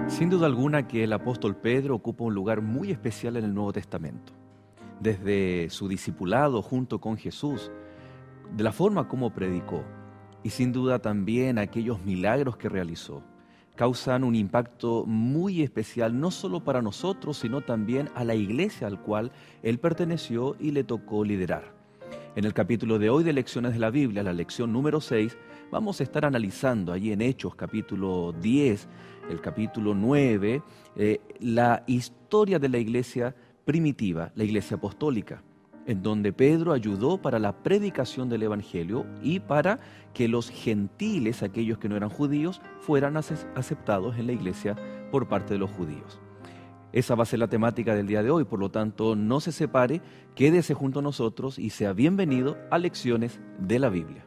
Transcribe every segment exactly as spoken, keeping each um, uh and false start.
Sin duda alguna que el apóstol Pedro ocupa un lugar muy especial en el Nuevo Testamento. Desde su discipulado junto con Jesús, de la forma como predicó y sin duda también aquellos milagros que realizó, causan un impacto muy especial no solo para nosotros, sino también a la iglesia al cual él perteneció y le tocó liderar. En el capítulo de hoy de Lecciones de la Biblia, la lección número seis, vamos a estar analizando allí en Hechos capítulo diez, el capítulo nueve, eh, la historia de la iglesia primitiva, la iglesia apostólica, en donde Pedro ayudó para la predicación del Evangelio y para que los gentiles, aquellos que no eran judíos, fueran aceptados en la iglesia por parte de los judíos. Esa va a ser la temática del día de hoy, por lo tanto, no se separe, quédese junto a nosotros y sea bienvenido a Lecciones de la Biblia.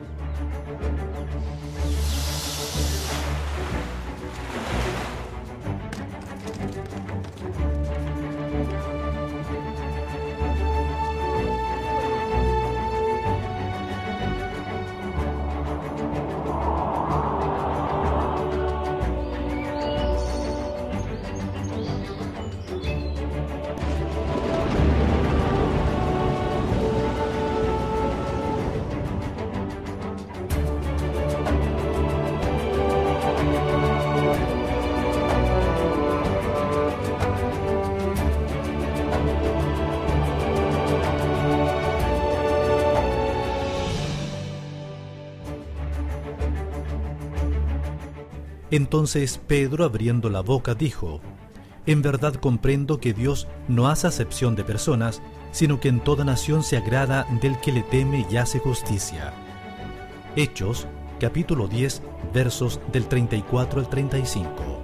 Entonces Pedro, abriendo la boca, dijo: En verdad comprendo que Dios no hace acepción de personas, sino que en toda nación se agrada del que le teme y hace justicia. Hechos, capítulo diez, versos del treinta y cuatro al treinta y cinco.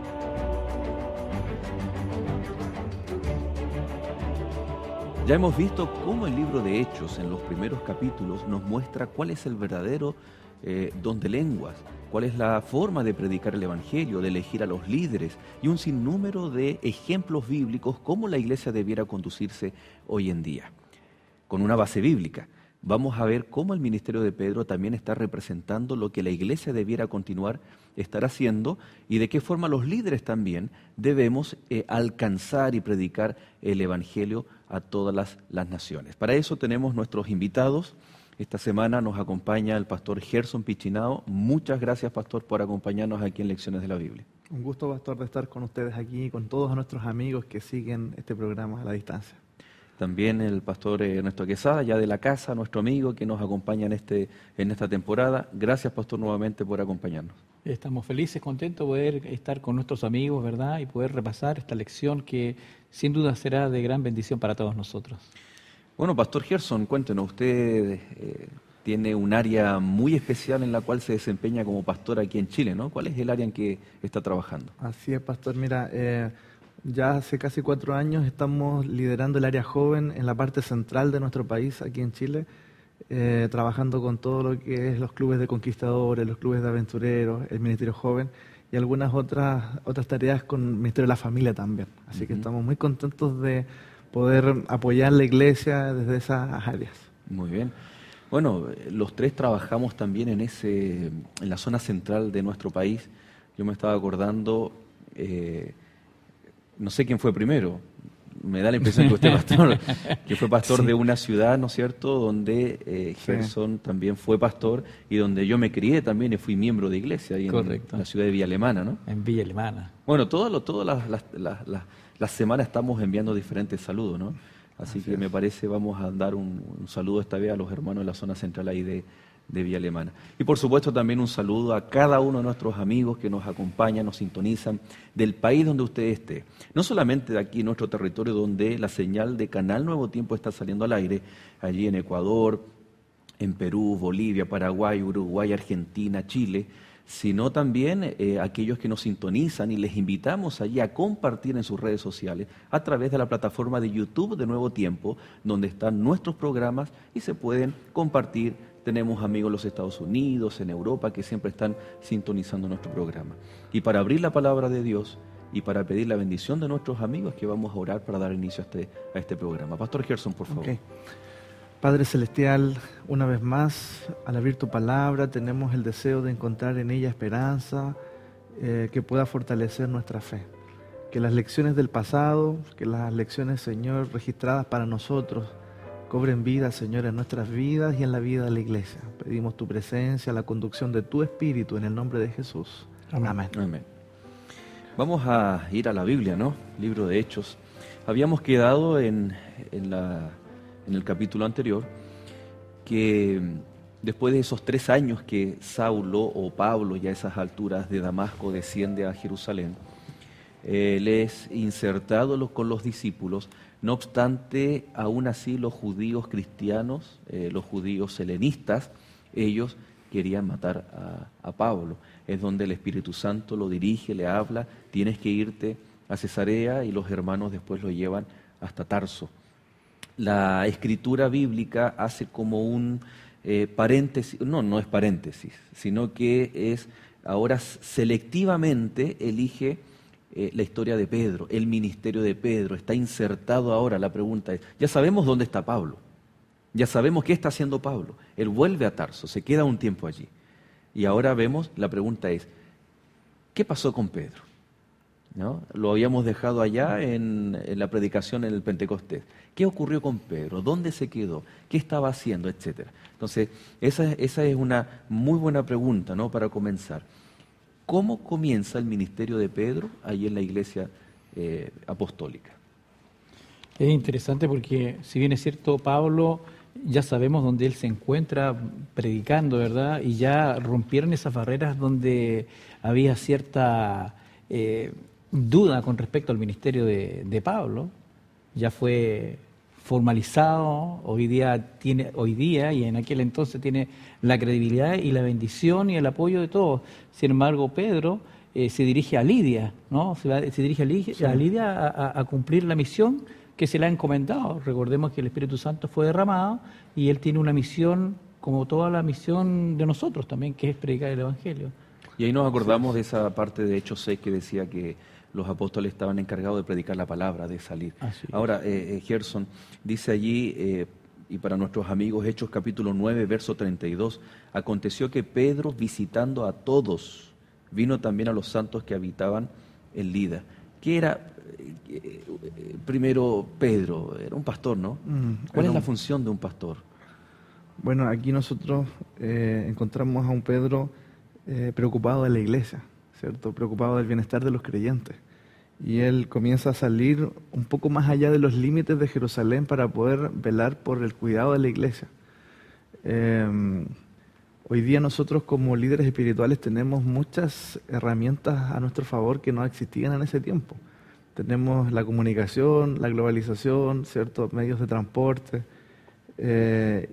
Ya hemos visto cómo el libro de Hechos en los primeros capítulos nos muestra cuál es el verdadero eh, don de lenguas, cuál es la forma de predicar el Evangelio, de elegir a los líderes y un sinnúmero de ejemplos bíblicos cómo la iglesia debiera conducirse hoy en día. Con una base bíblica, vamos a ver cómo el ministerio de Pedro también está representando lo que la iglesia debiera continuar estar haciendo y de qué forma los líderes también debemos eh, alcanzar y predicar el Evangelio a todas las, las naciones. Para eso tenemos nuestros invitados. Esta semana nos acompaña el pastor Gerson Pichinao. Muchas gracias, pastor, por acompañarnos aquí en Lecciones de la Biblia. Un gusto, pastor, de estar con ustedes aquí, con todos nuestros amigos que siguen este programa a la distancia. También el pastor Ernesto Quesada, ya de la casa, nuestro amigo que nos acompaña en, este, en esta temporada. Gracias, pastor, nuevamente por acompañarnos. Estamos felices, contentos de poder estar con nuestros amigos, ¿verdad? Y poder repasar esta lección que sin duda será de gran bendición para todos nosotros. Bueno, pastor Gerson, cuéntenos, usted eh, tiene un área muy especial en la cual se desempeña como pastor aquí en Chile, ¿no? ¿Cuál es el área en que está trabajando? Así es, pastor. Mira, eh, ya hace casi cuatro años estamos liderando el área joven en la parte central de nuestro país, aquí en Chile, eh, trabajando con todo lo que es los clubes de conquistadores, los clubes de aventureros, el Ministerio Joven y algunas otras, otras tareas con el Ministerio de la Familia también. Así uh-huh. que estamos muy contentos de poder apoyar la iglesia desde esas áreas. Muy bien. Bueno, los tres trabajamos también en ese, en la zona central de nuestro país. Yo me estaba acordando, eh, no sé quién fue primero, me da la impresión que usted, pastor, que fue pastor sí. de una ciudad, ¿no es cierto?, donde eh, Gerson sí. también fue pastor y donde yo me crié también y fui miembro de iglesia, ahí en, en la ciudad de Villa Alemana, ¿no? En Villa Alemana. Bueno, todas lo, todas las, las, las, las, las semanas estamos enviando diferentes saludos, ¿no? Así, Así que es. me parece vamos a dar un, un saludo esta vez a los hermanos de la zona central ahí de, de Villa Alemana. Y por supuesto también un saludo a cada uno de nuestros amigos que nos acompañan, nos sintonizan, del país donde usted esté. No solamente de aquí en nuestro territorio donde la señal de Canal Nuevo Tiempo está saliendo al aire, allí en Ecuador, en Perú, Bolivia, Paraguay, Uruguay, Argentina, Chile, sino también eh, aquellos que nos sintonizan y les invitamos allí a compartir en sus redes sociales a través de la plataforma de YouTube de Nuevo Tiempo, donde están nuestros programas y se pueden compartir. Tenemos amigos en los Estados Unidos, en Europa, que siempre están sintonizando nuestro programa. Y para abrir la palabra de Dios y para pedir la bendición de nuestros amigos, que vamos a orar para dar inicio a este, a este programa. Pastor Gerson, por favor. Okay. Padre Celestial, una vez más, al abrir tu palabra, tenemos el deseo de encontrar en ella esperanza, eh, que pueda fortalecer nuestra fe. Que las lecciones del pasado, que las lecciones, Señor, registradas para nosotros, cobren vida, Señor, en nuestras vidas y en la vida de la iglesia. Pedimos tu presencia, la conducción de tu Espíritu en el nombre de Jesús. Amén. Amén. Amén. Vamos a ir a la Biblia, ¿no? Libro de Hechos. Habíamos quedado en, en, la, en el capítulo anterior que después de esos tres años que Saulo o Pablo, ya a esas alturas de Damasco, desciende a Jerusalén, eh, le es insertado con los discípulos. No obstante, aún así los judíos cristianos, eh, los judíos helenistas, ellos querían matar a, a Pablo. Es donde el Espíritu Santo lo dirige, le habla, tienes que irte a Cesarea, y los hermanos después lo llevan hasta Tarso. La escritura bíblica hace como un eh, paréntesis, no, no es paréntesis, sino que es ahora selectivamente elige eh, la historia de Pedro, el ministerio de Pedro, está insertado ahora. La pregunta es, ya sabemos dónde está Pablo, ya sabemos qué está haciendo Pablo, él vuelve a Tarso, se queda un tiempo allí. Y ahora vemos, la pregunta es, ¿qué pasó con Pedro? ¿No? Lo habíamos dejado allá en, en la predicación en el Pentecostés. ¿Qué ocurrió con Pedro? ¿Dónde se quedó? ¿Qué estaba haciendo? Etcétera. Entonces, esa, esa es una muy buena pregunta, ¿no?, para comenzar. ¿Cómo comienza el ministerio de Pedro ahí en la iglesia eh, apostólica? Es interesante porque, si bien es cierto, Pablo, ya sabemos dónde él se encuentra predicando, ¿verdad? Y ya rompieron esas barreras donde había cierta eh, duda con respecto al ministerio de, de Pablo. Ya fue formalizado, hoy día tiene, hoy día y en aquel entonces tiene la credibilidad y la bendición y el apoyo de todos. Sin embargo, Pedro eh, se dirige a Lidia, ¿no? Se, va, se dirige a Lidia, sí. a, Lidia a, a cumplir la misión que se le ha encomendado. Recordemos que el Espíritu Santo fue derramado y él tiene una misión, como toda la misión de nosotros también, que es predicar el Evangelio. Y ahí nos acordamos de esa parte de Hechos seis que decía que los apóstoles estaban encargados de predicar la palabra, de salir. Así Ahora, eh, eh, Gerson dice allí, eh, y para nuestros amigos, Hechos capítulo nueve, verso treinta y dos, aconteció que Pedro, visitando a todos, vino también a los santos que habitaban en Lida. ¿Qué era? Eh, eh, primero, Pedro, era un pastor, ¿no? Mm, ¿Cuál es un... la función de un pastor? Bueno, aquí nosotros eh, encontramos a un Pedro eh, preocupado de la iglesia, ¿cierto? Preocupado del bienestar de los creyentes. Y él comienza a salir un poco más allá de los límites de Jerusalén para poder velar por el cuidado de la iglesia. Eh, hoy día nosotros como líderes espirituales tenemos muchas herramientas a nuestro favor que no existían en ese tiempo. Tenemos la comunicación, la globalización, ciertos medios de transporte, eh,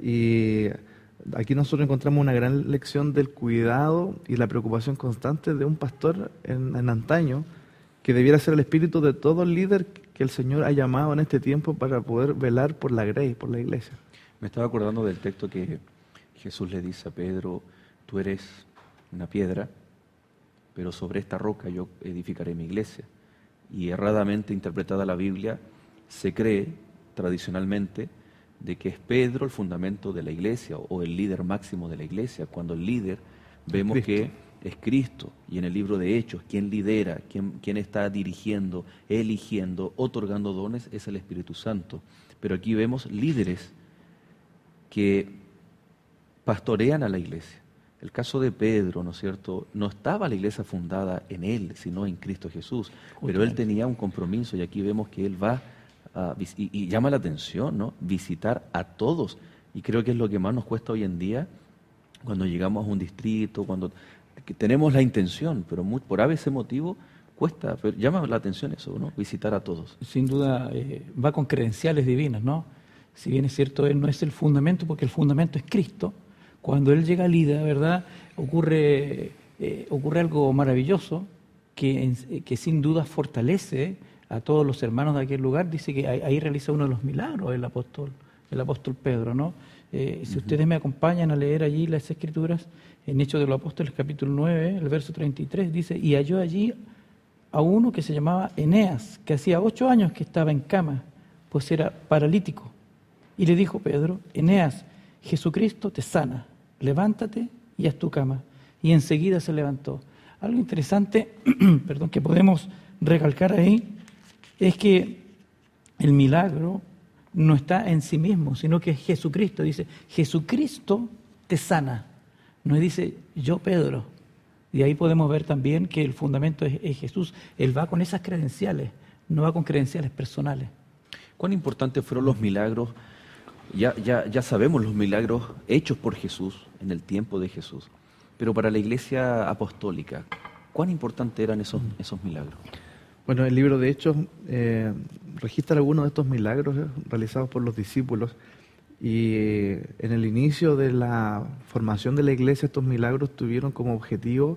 y aquí nosotros encontramos una gran lección del cuidado y la preocupación constante de un pastor en, en antaño, que debiera ser el espíritu de todo líder que el Señor ha llamado en este tiempo para poder velar por la grey, por la iglesia. Me estaba acordando del texto que Jesús le dice a Pedro, tú eres una piedra, pero sobre esta roca yo edificaré mi iglesia. Y erradamente interpretada la Biblia, se cree tradicionalmente de que es Pedro el fundamento de la iglesia o el líder máximo de la iglesia, cuando el líder vemos Cristo. que es Cristo. Y en el libro de Hechos, quien lidera, quien, quien está dirigiendo, eligiendo, otorgando dones, es el Espíritu Santo. Pero aquí vemos líderes que pastorean a la iglesia. El caso de Pedro, ¿no es cierto? No estaba la iglesia fundada en él, sino en Cristo Jesús. Pero él tenía un compromiso y aquí vemos que él va a, y, y llama la atención, ¿no? Visitar a todos. Y creo que es lo que más nos cuesta hoy en día cuando llegamos a un distrito, cuando que tenemos la intención, pero muy, por a veces motivo cuesta, pero llama la atención eso, ¿no? Visitar a todos. Sin duda eh, va con credenciales divinas, ¿no? Si bien es cierto, él no es el fundamento, porque el fundamento es Cristo. Cuando él llega a Lida, ¿verdad?, ocurre, eh, ocurre algo maravilloso que, que sin duda fortalece a todos los hermanos de aquel lugar. Dice que ahí, ahí realiza uno de los milagros el apóstol, el apóstol Pedro, ¿no? Eh, si uh-huh. ustedes me acompañan a leer allí las Escrituras, en Hechos de los Apóstoles capítulo nueve, el verso treinta y tres, dice, y halló allí a uno que se llamaba Eneas, que hacía ocho años que estaba en cama, pues era paralítico. Y le dijo Pedro, Eneas, Jesucristo te sana, levántate y haz tu cama. Y enseguida se levantó. Algo interesante, perdón, que podemos recalcar ahí es que el milagro no está en sí mismo, sino que Jesucristo dice, Jesucristo te sana. No dice, yo Pedro. Y ahí podemos ver también que el fundamento es, es Jesús. Él va con esas credenciales, no va con credenciales personales. ¿Cuán importantes fueron los milagros? Ya, ya, ya sabemos los milagros hechos por Jesús en el tiempo de Jesús, pero para la Iglesia apostólica, ¿cuán importantes eran esos, esos milagros? Bueno, el libro de Hechos eh, registra algunos de estos milagros eh, realizados por los discípulos y eh, en el inicio de la formación de la Iglesia estos milagros tuvieron como objetivo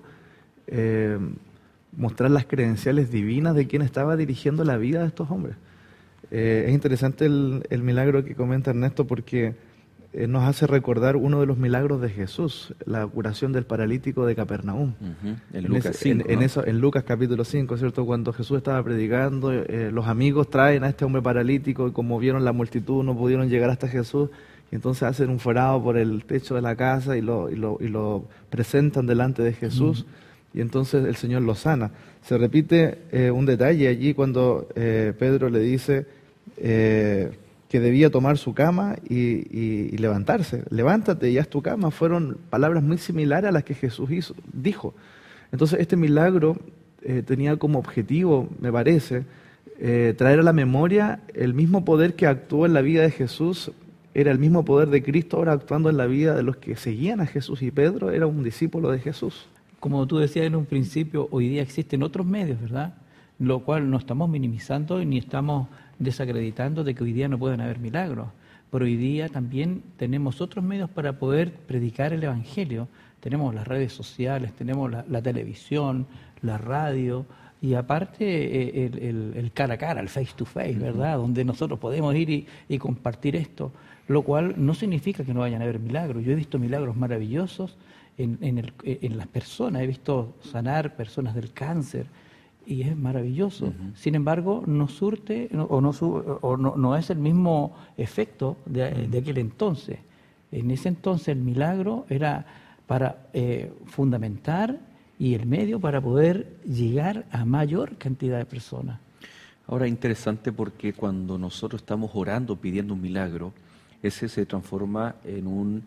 eh, mostrar las credenciales divinas de quien estaba dirigiendo la vida de estos hombres. Eh, es interesante el, el milagro que comenta Ernesto porque eh, nos hace recordar uno de los milagros de Jesús, la curación del paralítico de Capernaum. Uh-huh. En, en, Lucas ese, cinco, en, ¿no? en, eso, en Lucas capítulo cinco, ¿cierto? Cuando Jesús estaba predicando, eh, los amigos traen a este hombre paralítico y como vieron la multitud no pudieron llegar hasta Jesús y entonces hacen un forado por el techo de la casa y lo, y lo, y lo presentan delante de Jesús. Uh-huh. Y entonces el Señor lo sana. Se repite eh, un detalle allí cuando eh, Pedro le dice eh, que debía tomar su cama y, y, y levantarse. Levántate y haz tu cama. Fueron palabras muy similares a las que Jesús hizo, dijo. Entonces este milagro eh, tenía como objetivo, me parece, eh, traer a la memoria el mismo poder que actuó en la vida de Jesús. Era el mismo poder de Cristo ahora actuando en la vida de los que seguían a Jesús. Y Pedro era un discípulo de Jesús. Como tú decías en un principio, hoy día existen otros medios, ¿verdad? Lo cual no estamos minimizando ni estamos desacreditando de que hoy día no pueden haber milagros. Pero hoy día también tenemos otros medios para poder predicar el Evangelio. Tenemos las redes sociales, tenemos la, la televisión, la radio y aparte el, el, el cara a cara, el face to face, ¿verdad? Uh-huh. Donde nosotros podemos ir y, y compartir esto, lo cual no significa que no vayan a haber milagros. Yo he visto milagros maravillosos en, en, el, en las personas, he visto sanar personas del cáncer, y es maravilloso. Uh-huh. Sin embargo, no surte o no, o no, no es el mismo efecto de, uh-huh. de aquel entonces. En ese entonces el milagro era para eh, fundamentar y el medio para poder llegar a mayor cantidad de personas. Ahora, interesante porque cuando nosotros estamos orando, pidiendo un milagro, ese se transforma en un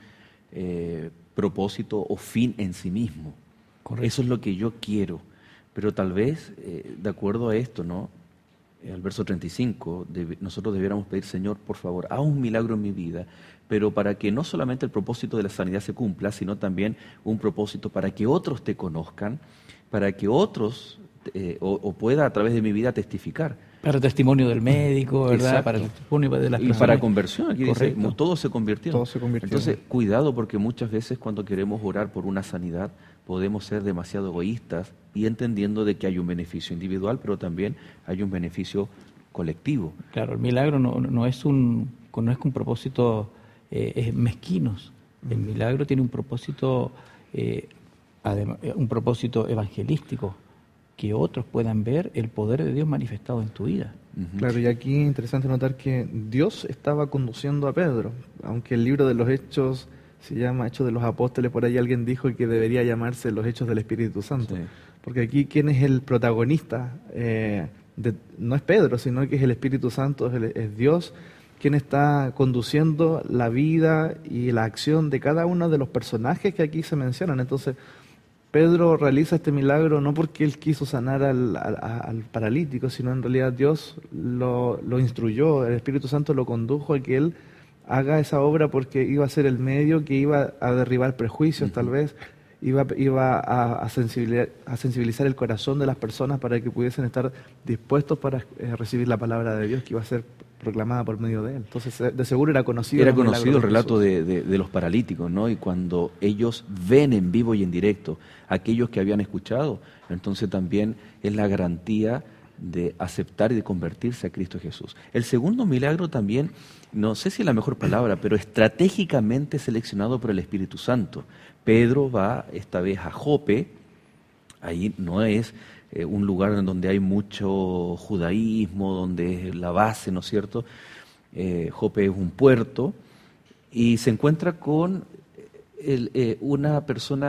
eh, propósito o fin en sí mismo. Correcto. Eso es lo que yo quiero. Pero tal vez, eh, de acuerdo a esto, ¿no? Eh, al verso treinta y cinco, de, nosotros debiéramos pedir, Señor, por favor, haz un milagro en mi vida, pero para que no solamente el propósito de la sanidad se cumpla, sino también un propósito para que otros te conozcan, para que otros, eh, o, o pueda a través de mi vida testificar. Para testimonio del médico, ¿verdad? Exacto. Para el testimonio de las y personas. Y para conversión, aquí dice, todo se convirtió. Todo se convirtió. Entonces, cuidado, porque muchas veces cuando queremos orar por una sanidad, podemos ser demasiado egoístas y entendiendo de que hay un beneficio individual, pero también hay un beneficio colectivo. Claro, el milagro no, no es un no es un propósito eh, mezquinos. El milagro tiene un propósito eh, adem- un propósito evangelístico, que otros puedan ver el poder de Dios manifestado en tu vida. Uh-huh. Claro, y aquí es interesante notar que Dios estaba conduciendo a Pedro, aunque el libro de los Hechos se llama Hechos de los Apóstoles, por ahí alguien dijo que debería llamarse los Hechos del Espíritu Santo, sí. Porque aquí ¿quién es el protagonista? Eh, de, no es Pedro, sino que es el Espíritu Santo, es, el, es Dios quien está conduciendo la vida y la acción de cada uno de los personajes que aquí se mencionan. Entonces, Pedro realiza este milagro no porque él quiso sanar al, al, al paralítico, sino en realidad Dios lo, lo instruyó, el Espíritu Santo lo condujo a que él haga esa obra porque iba a ser el medio que iba a derribar prejuicios, uh-huh. tal vez, iba, iba a, a, sensibilizar, a sensibilizar el corazón de las personas para que pudiesen estar dispuestos para eh, recibir la palabra de Dios que iba a ser proclamada por medio de él. Entonces, de seguro era conocido. Era conocido el relato de, de, de los paralíticos, ¿no? Y cuando ellos ven en vivo y en directo a aquellos que habían escuchado, entonces también es la garantía de aceptar y de convertirse a Cristo Jesús. El segundo milagro también, no sé si es la mejor palabra, pero estratégicamente seleccionado por el Espíritu Santo. Pedro va esta vez a Jope, ahí no es eh, un lugar en donde hay mucho judaísmo, donde es la base, ¿no es cierto? Eh, Jope es un puerto y se encuentra con el, eh, una persona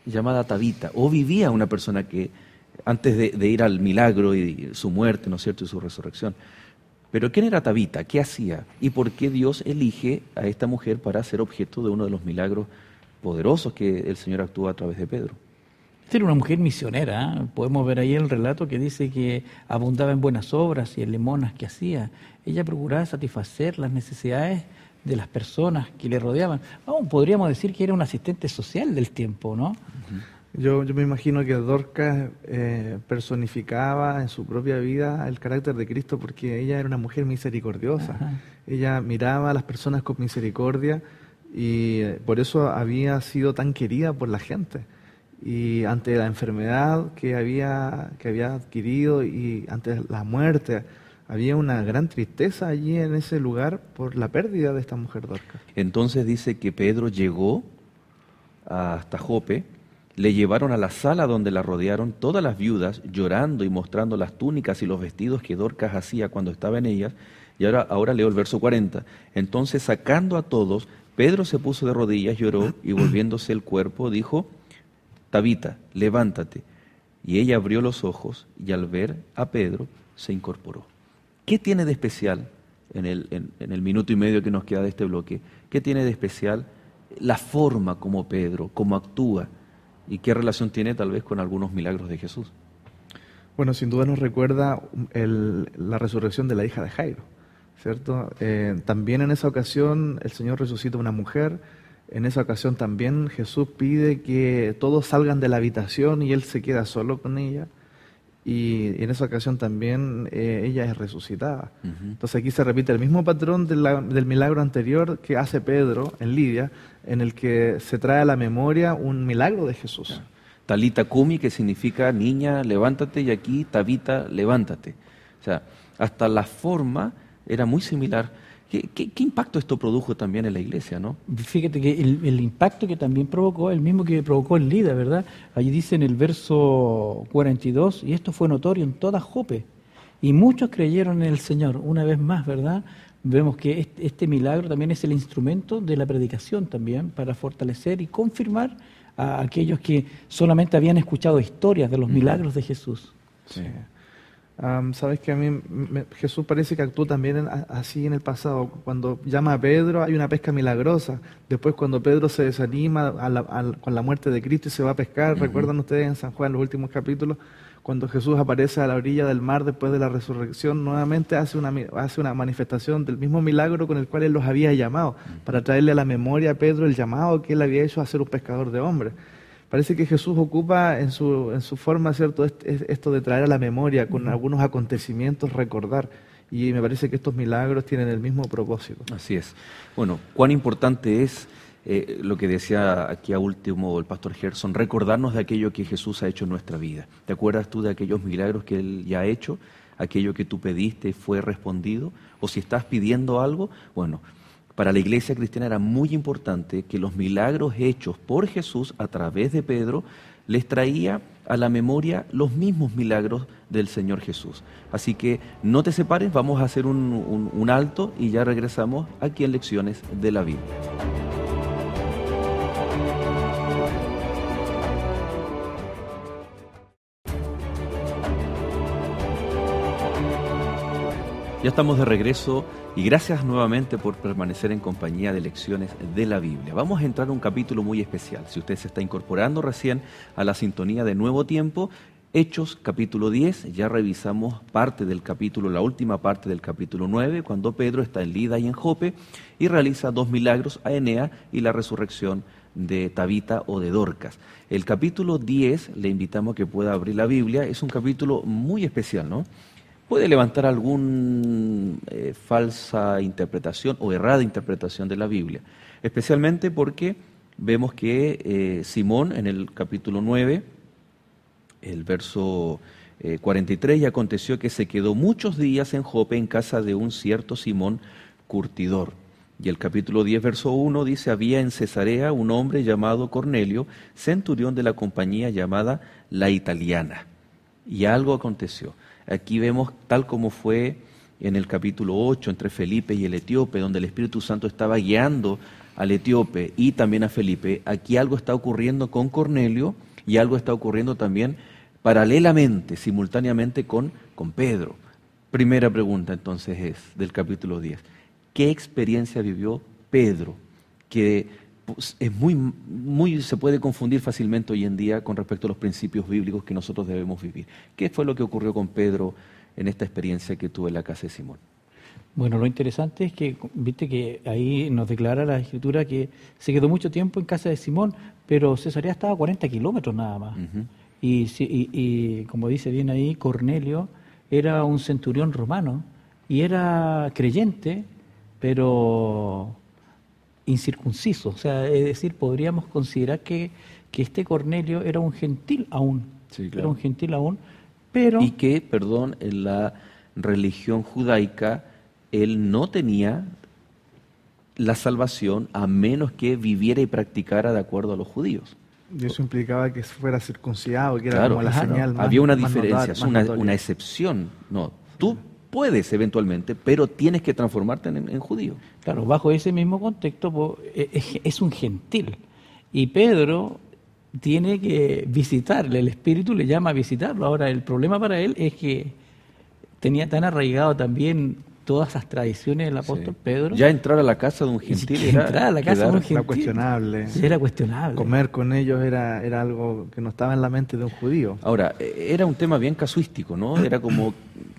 llamada Tabita, o vivía una persona que, antes de, de ir al milagro y su muerte, ¿no es cierto?, y su resurrección. Pero ¿quién era Tabita? ¿Qué hacía? ¿Y por qué Dios elige a esta mujer para ser objeto de uno de los milagros poderosos que el Señor actúa a través de Pedro? Era una mujer misionera, ¿eh? Podemos ver ahí el relato que dice que abundaba en buenas obras y en limonas que hacía. Ella procuraba satisfacer las necesidades de las personas que le rodeaban. Vamos, podríamos decir que era un asistente social del tiempo, ¿no? Uh-huh. Yo, yo me imagino que Dorcas eh, personificaba en su propia vida el carácter de Cristo, porque ella era una mujer misericordiosa. Ajá. Ella miraba a las personas con misericordia y por eso había sido tan querida por la gente. Y ante la enfermedad que había, que había adquirido y ante la muerte, había una gran tristeza allí en ese lugar por la pérdida de esta mujer Dorcas. Entonces dice que Pedro llegó hasta Jope, le llevaron a la sala donde la rodearon todas las viudas, llorando y mostrando las túnicas y los vestidos que Dorcas hacía cuando estaba en ellas. Y ahora, ahora leo el verso cuarenta. Entonces, sacando a todos, Pedro se puso de rodillas, lloró y volviéndose el cuerpo, dijo: Tabita, levántate. Y ella abrió los ojos y al ver a Pedro se incorporó. ¿Qué tiene de especial en el, en, en el minuto y medio que nos queda de este bloque? ¿Qué tiene de especial la forma como Pedro, cómo actúa y qué relación tiene tal vez con algunos milagros de Jesús? Bueno, sin duda nos recuerda el, la resurrección de la hija de Jairo, ¿cierto? Eh, también en esa ocasión el Señor resucita a una mujer. En esa ocasión también Jesús pide que todos salgan de la habitación y Él se queda solo con ella. Y en esa ocasión también eh, ella es resucitada. Uh-huh. Entonces aquí se repite el mismo patrón de la, del milagro anterior que hace Pedro en Lidia, en el que se trae a la memoria un milagro de Jesús. Yeah. Talita Kumi, que significa niña, levántate, y aquí Tabita, levántate. O sea, hasta la forma era muy similar. ¿Qué, qué, ¿Qué impacto esto produjo también en la iglesia, no? Fíjate que el, el impacto que también provocó, el mismo que provocó en Lida, ¿verdad? Allí dice en el verso cuarenta y dos, y esto fue notorio en toda Jope, y muchos creyeron en el Señor. Una vez más, ¿verdad? Vemos que este, este milagro también es el instrumento de la predicación también, para fortalecer y confirmar a aquellos que solamente habían escuchado historias de los milagros de Jesús. Sí. Um, Sabes que a mí me, Jesús parece que actuó también en, así en el pasado. Cuando llama a Pedro hay una pesca milagrosa. Después cuando Pedro se desanima a la, a, con la muerte de Cristo y se va a pescar, uh-huh. ¿Recuerdan ustedes en San Juan, los últimos capítulos? Cuando Jesús aparece a la orilla del mar después de la resurrección, nuevamente hace una, hace una manifestación del mismo milagro con el cual Él los había llamado, uh-huh. para traerle a la memoria a Pedro el llamado que Él había hecho a ser un pescador de hombres. Parece que Jesús ocupa en su, en su forma, ¿cierto?, esto de traer a la memoria con uh-huh. algunos acontecimientos, recordar. Y me parece que estos milagros tienen el mismo propósito. Así es. Bueno, cuán importante es eh, lo que decía aquí a último el pastor Gerson, recordarnos de aquello que Jesús ha hecho en nuestra vida. ¿Te acuerdas tú de aquellos milagros que Él ya ha hecho? Aquello que tú pediste fue respondido. O si estás pidiendo algo, bueno, para la iglesia cristiana era muy importante que los milagros hechos por Jesús a través de Pedro les traía a la memoria los mismos milagros del Señor Jesús. Así que no te separes, vamos a hacer un, un, un alto y ya regresamos aquí en Lecciones de la Biblia. Ya estamos de regreso y gracias nuevamente por permanecer en compañía de Lecciones de la Biblia. Vamos a entrar a un capítulo muy especial. Si usted se está incorporando recién a la sintonía de Nuevo Tiempo, Hechos capítulo diez, ya revisamos parte del capítulo, la última parte del capítulo nueve, cuando Pedro está en Lida y en Jope y realiza dos milagros, a Enea y la resurrección de Tabita o de Dorcas. El capítulo diez, le invitamos a que pueda abrir la Biblia, es un capítulo muy especial, ¿no? Puede levantar alguna eh, falsa interpretación o errada interpretación de la Biblia, especialmente porque vemos que eh, Simón en el capítulo nueve, el verso eh, cuarenta y tres, y aconteció que se quedó muchos días en Jope en casa de un cierto Simón curtidor. Y el capítulo diez, verso uno dice, había en Cesarea un hombre llamado Cornelio, centurión de la compañía llamada La Italiana. Y algo aconteció. Aquí vemos tal como fue en el capítulo ocho entre Felipe y el etíope, donde el Espíritu Santo estaba guiando al etíope y también a Felipe, aquí algo está ocurriendo con Cornelio y algo está ocurriendo también paralelamente, simultáneamente con, con Pedro. Primera pregunta entonces es del capítulo diez. ¿Qué experiencia vivió Pedro? Que pues, es muy, muy, se puede confundir fácilmente hoy en día con respecto a los principios bíblicos que nosotros debemos vivir. ¿Qué fue lo que ocurrió con Pedro en esta experiencia que tuvo en la casa de Simón? Bueno, lo interesante es que, viste que ahí nos declara la Escritura que se quedó mucho tiempo en casa de Simón, pero Cesarea estaba a cuarenta kilómetros nada más. Uh-huh. y, y, y como dice bien ahí, Cornelio era un centurión romano y era creyente, pero incircunciso. O sea, es decir, podríamos considerar que, que este Cornelio era un gentil aún. Sí, claro. Era un gentil aún, pero... Y que, perdón, en la religión judaica él no tenía la salvación a menos que viviera y practicara de acuerdo a los judíos. Y eso implicaba que fuera circuncidado, que era claro, como la claro. señal más, había una más diferencia, notar, es una, una excepción. No, tú puedes eventualmente, pero tienes que transformarte en, en judío. Claro, bajo ese mismo contexto pues, es, es un gentil. Y Pedro tiene que visitarle, el Espíritu le llama a visitarlo. Ahora, el problema para él es que tenía tan arraigado también todas esas tradiciones del apóstol sí. Pedro. Ya entrar a la casa de un gentil sí, era, entrar a la casa de un gentil era cuestionable. Era cuestionable. Comer con ellos era, era algo que no estaba en la mente de un judío. Ahora, era un tema bien casuístico, ¿no? Era como,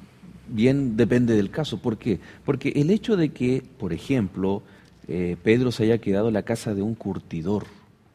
bien depende del caso. ¿Por qué? Porque el hecho de que, por ejemplo, eh, Pedro se haya quedado en la casa de un curtidor,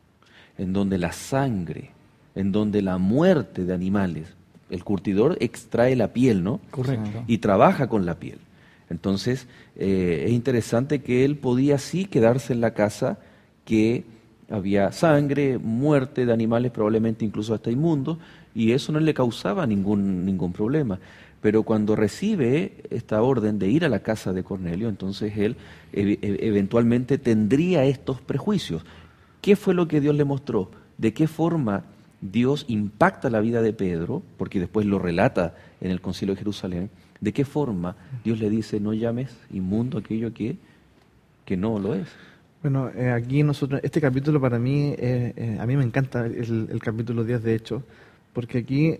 en donde la sangre, en donde la muerte de animales, el curtidor extrae la piel, ¿no? Correcto. Y trabaja con la piel. Entonces, eh, es interesante que él podía sí quedarse en la casa que había sangre, muerte de animales, probablemente incluso hasta inmundos, y eso no le causaba ningún, ningún problema. Pero cuando recibe esta orden de ir a la casa de Cornelio, entonces él e- eventualmente tendría estos prejuicios. ¿Qué fue lo que Dios le mostró? ¿De qué forma Dios impacta la vida de Pedro? Porque después lo relata en el Concilio de Jerusalén. ¿De qué forma Dios le dice no llames inmundo aquello que, que no lo es? Bueno, eh, aquí nosotros, este capítulo para mí, eh, eh, a mí me encanta el, el capítulo diez de hecho, porque aquí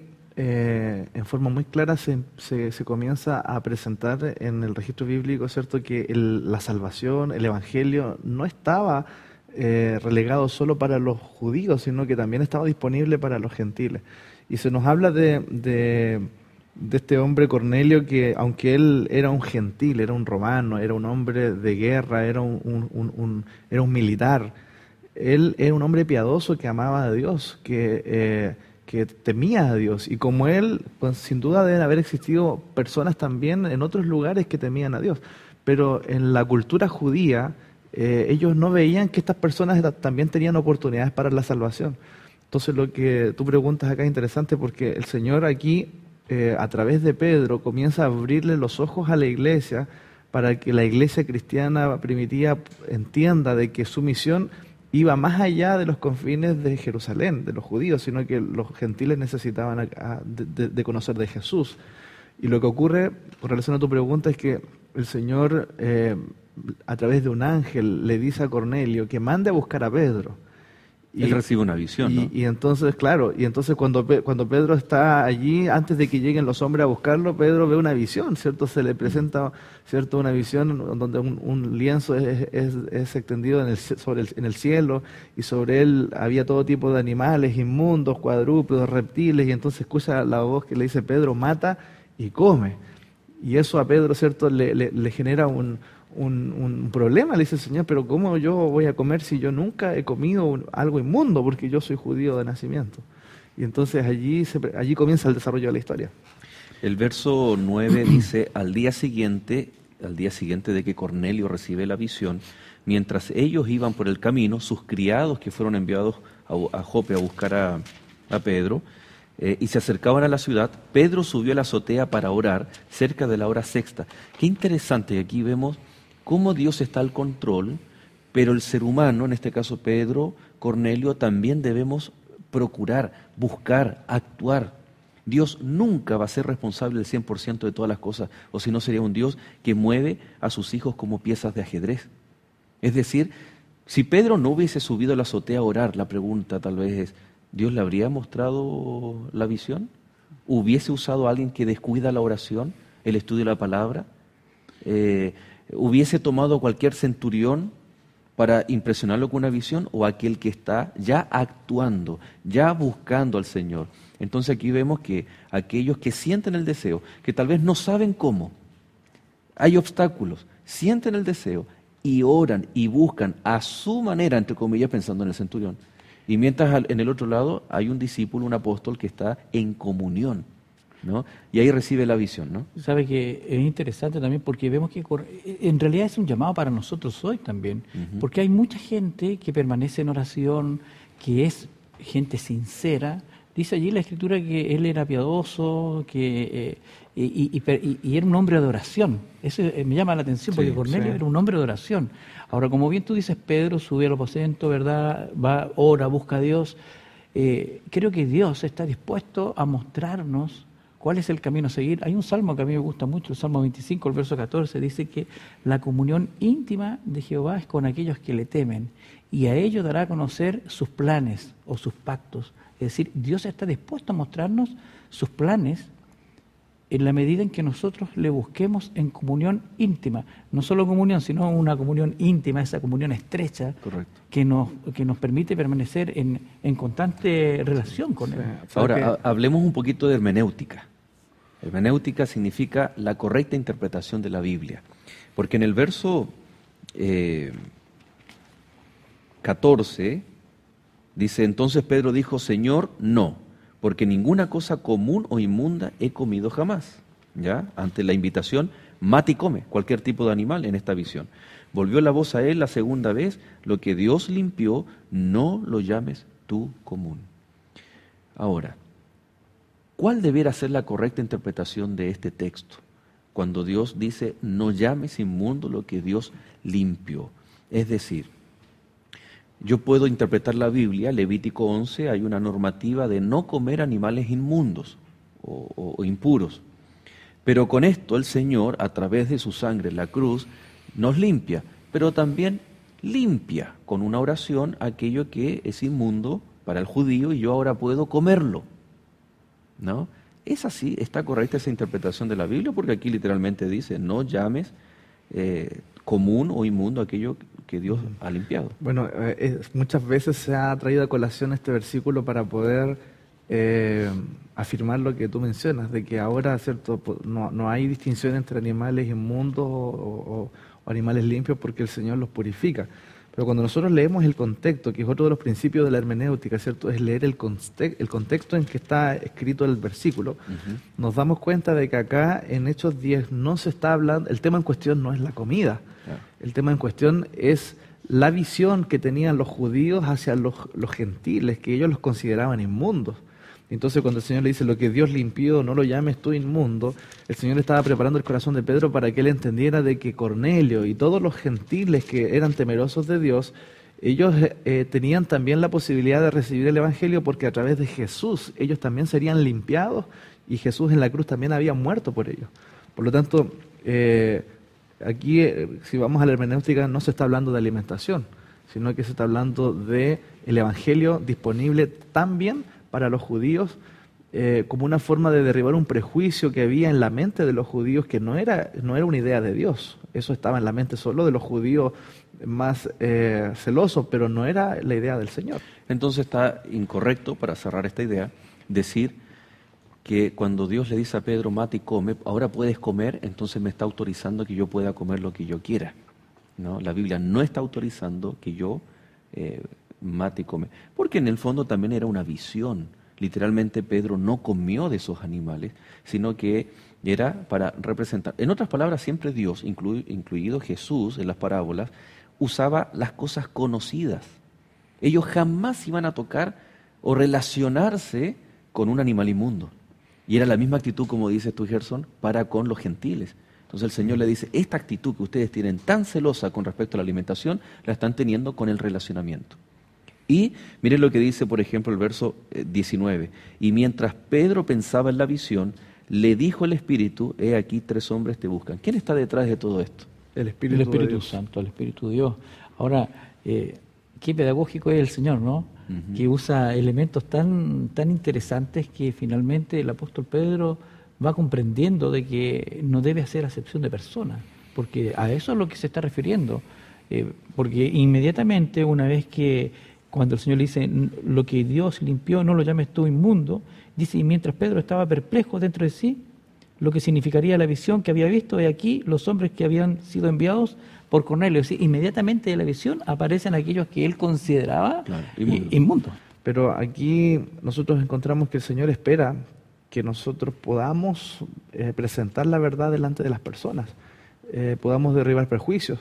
eh, en forma muy clara se, se, se comienza a presentar en el registro bíblico, ¿cierto?, que el, la salvación, el evangelio no estaba eh, relegado solo para los judíos, sino que también estaba disponible para los gentiles. Y se nos habla de... de de este hombre Cornelio que, aunque él era un gentil, era un romano, era un hombre de guerra, era un, un, un, un, era un militar, él era un hombre piadoso que amaba a Dios, que, eh, que temía a Dios. Y como él, pues sin duda deben haber existido personas también en otros lugares que temían a Dios. Pero en la cultura judía, eh, ellos no veían que estas personas también tenían oportunidades para la salvación. Entonces lo que tú preguntas acá es interesante porque el Señor aquí... Eh, a través de Pedro comienza a abrirle los ojos a la iglesia para que la iglesia cristiana primitiva entienda de que su misión iba más allá de los confines de Jerusalén, de los judíos, sino que los gentiles necesitaban a, a, de, de conocer de Jesús. Y lo que ocurre, con relación a tu pregunta, es que el Señor, eh, a través de un ángel, le dice a Cornelio que mande a buscar a Pedro. Y, él recibe una visión, y, ¿no? Y entonces, claro, y entonces cuando, cuando Pedro está allí, antes de que lleguen los hombres a buscarlo, Pedro ve una visión, ¿cierto? Se le presenta, ¿cierto?, una visión donde un, un lienzo es, es, es extendido en el, sobre el, en el cielo y sobre él había todo tipo de animales, inmundos, cuadrúpedos, reptiles, y entonces escucha la voz que le dice, Pedro, mata y come. Y eso a Pedro, ¿cierto?, le, le, le genera un... Un, un problema, le dice el Señor, pero ¿cómo yo voy a comer si yo nunca he comido un, algo inmundo? Porque yo soy judío de nacimiento. Y entonces allí, se, allí comienza el desarrollo de la historia. El verso nueve dice, al día siguiente, al día siguiente de que Cornelio recibe la visión, mientras ellos iban por el camino, sus criados que fueron enviados a, a Jope a buscar a, a Pedro, eh, y se acercaban a la ciudad, Pedro subió a la azotea para orar cerca de la hora sexta. Qué interesante, que aquí vemos cómo Dios está al control, pero el ser humano, en este caso Pedro, Cornelio, también debemos procurar, buscar, actuar. Dios nunca va a ser responsable del cien por ciento de todas las cosas, o si no sería un Dios que mueve a sus hijos como piezas de ajedrez. Es decir, Si Pedro no hubiese subido a la azotea a orar, la pregunta tal vez es, ¿Dios le habría mostrado la visión? ¿Hubiese usado a alguien que descuida la oración, el estudio de la palabra? Eh, ¿Hubiese tomado cualquier centurión para impresionarlo con una visión, o aquel que está ya actuando, ya buscando al Señor? Entonces aquí vemos que aquellos que sienten el deseo, que tal vez no saben cómo, hay obstáculos, sienten el deseo y oran y buscan a su manera, entre comillas, pensando en el centurión. Y mientras en el otro lado hay un discípulo, un apóstol que está en comunión, ¿no? Y ahí recibe la visión, ¿no? Sabe que es interesante también porque vemos que en realidad es un llamado para nosotros hoy también, uh-huh. porque hay mucha gente que permanece en oración, que es gente sincera. Dice allí la Escritura que él era piadoso, que eh, y, y, y, y era un hombre de oración. Eso me llama la atención, porque sí, Cornelio sí. era un hombre de oración. Ahora, como bien tú dices, Pedro sube al aposento, ¿verdad? Va, ora, busca a Dios. Eh, creo que Dios está dispuesto a mostrarnos cuál es el camino a seguir. Hay un salmo que a mí me gusta mucho, el Salmo veinticinco, el verso catorce, dice que la comunión íntima de Jehová es con aquellos que le temen, y a ellos dará a conocer sus planes o sus pactos. Es decir, Dios está dispuesto a mostrarnos sus planes en la medida en que nosotros le busquemos en comunión íntima. No solo comunión, sino una comunión íntima, esa comunión estrecha. Correcto. que nos que nos permite permanecer en, en constante relación con Él. Ahora, que... hablemos un poquito de hermenéutica. Hermenéutica significa la correcta interpretación de la Biblia. Porque en el verso eh, catorce dice, entonces Pedro dijo, Señor, no, porque ninguna cosa común o inmunda he comido jamás. ¿Ya? Ante la invitación, mata y come cualquier tipo de animal en esta visión. Volvió la voz a él la segunda vez, lo que Dios limpió, no lo llames tú común. Ahora, ¿cuál debiera ser la correcta interpretación de este texto? Cuando Dios dice, no llames inmundo lo que Dios limpió. Es decir, yo puedo interpretar la Biblia, Levítico once, hay una normativa de no comer animales inmundos o, o, o impuros. Pero con esto el Señor, a través de su sangre en la cruz, nos limpia, pero también limpia con una oración aquello que es inmundo para el judío y yo ahora puedo comerlo, ¿no? ¿Es así? ¿Está correcta esa interpretación de la Biblia? Porque aquí literalmente dice, no llames eh, común o inmundo aquello que Dios ha limpiado. Bueno, eh, muchas veces se ha traído a colación este versículo para poder eh, afirmar lo que tú mencionas, de que ahora, cierto, no, no hay distinción entre animales inmundos o, o, o animales limpios porque el Señor los purifica. Pero cuando nosotros leemos el contexto, que es otro de los principios de la hermenéutica, ¿cierto? Es leer el, conte- el contexto en que está escrito el versículo, uh-huh. nos damos cuenta de que acá en Hechos diez no se está hablando, el tema en cuestión no es la comida, yeah. el tema en cuestión es la visión que tenían los judíos hacia los, los gentiles, que ellos los consideraban inmundos. Entonces cuando el Señor le dice, lo que Dios limpió, no lo llames tú inmundo, el Señor estaba preparando el corazón de Pedro para que él entendiera de que Cornelio y todos los gentiles que eran temerosos de Dios, ellos eh, tenían también la posibilidad de recibir el Evangelio porque a través de Jesús ellos también serían limpiados y Jesús en la cruz también había muerto por ellos. Por lo tanto, eh, aquí eh, si vamos a la hermenéutica no se está hablando de alimentación, sino que se está hablando de el Evangelio disponible también para los judíos, eh, como una forma de derribar un prejuicio que había en la mente de los judíos que no era, no era una idea de Dios. Eso estaba en la mente solo de los judíos más eh, celosos, pero no era la idea del Señor. Entonces está incorrecto, para cerrar esta idea, decir que cuando Dios le dice a Pedro, mata y come, ahora puedes comer, entonces me está autorizando que yo pueda comer lo que yo quiera. ¿No? La Biblia no está autorizando que yo eh, mate y come, porque en el fondo también era una visión. Literalmente Pedro no comió de esos animales, sino que era para representar. En otras palabras, siempre Dios, inclu, incluido Jesús en las parábolas, usaba las cosas conocidas. Ellos jamás iban a tocar o relacionarse con un animal inmundo. Y era la misma actitud, como dices tú, Gerson, para con los gentiles. Entonces el Señor le dice, esta actitud que ustedes tienen tan celosa con respecto a la alimentación, la están teniendo con el relacionamiento. Y miren lo que dice, por ejemplo, el verso diecinueve. Y mientras Pedro pensaba en la visión, le dijo el Espíritu, he aquí tres hombres te buscan. ¿Quién está detrás de todo esto? El Espíritu, el Espíritu Santo, el Espíritu de Dios. Ahora, Eh, qué pedagógico es el Señor, ¿no? Uh-huh. Que usa elementos tan, tan interesantes que finalmente el apóstol Pedro va comprendiendo de que no debe hacer acepción de personas, porque a eso es a lo que se está refiriendo. Eh, porque inmediatamente, una vez que cuando el Señor le dice, lo que Dios limpió no lo llames tú inmundo, dice, y mientras Pedro estaba perplejo dentro de sí, lo que significaría la visión que había visto, de aquí los hombres que habían sido enviados por Cornelio. ¿Sí? Inmediatamente de la visión aparecen aquellos que él consideraba claro, inmundos. inmundos. Pero aquí nosotros encontramos que el Señor espera que nosotros podamos eh, presentar la verdad delante de las personas, eh, podamos derribar prejuicios.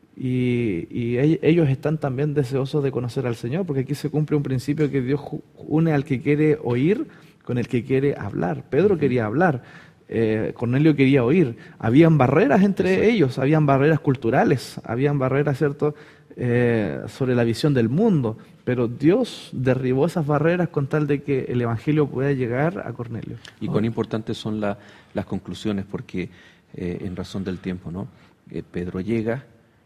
Y, y ellos están también deseosos de conocer al Señor, porque aquí se cumple un principio que Dios une al que quiere oír con el que quiere hablar. Pedro quería hablar, eh, Cornelio quería oír. Habían barreras entre Exacto. ellos, habían barreras culturales, habían barreras, ¿cierto?, eh, sobre la visión del mundo, pero Dios derribó esas barreras con tal de que el Evangelio pueda llegar a Cornelio. Y cuán importantes son la, las conclusiones, porque eh, en razón del tiempo, ¿no? Eh, Pedro llega...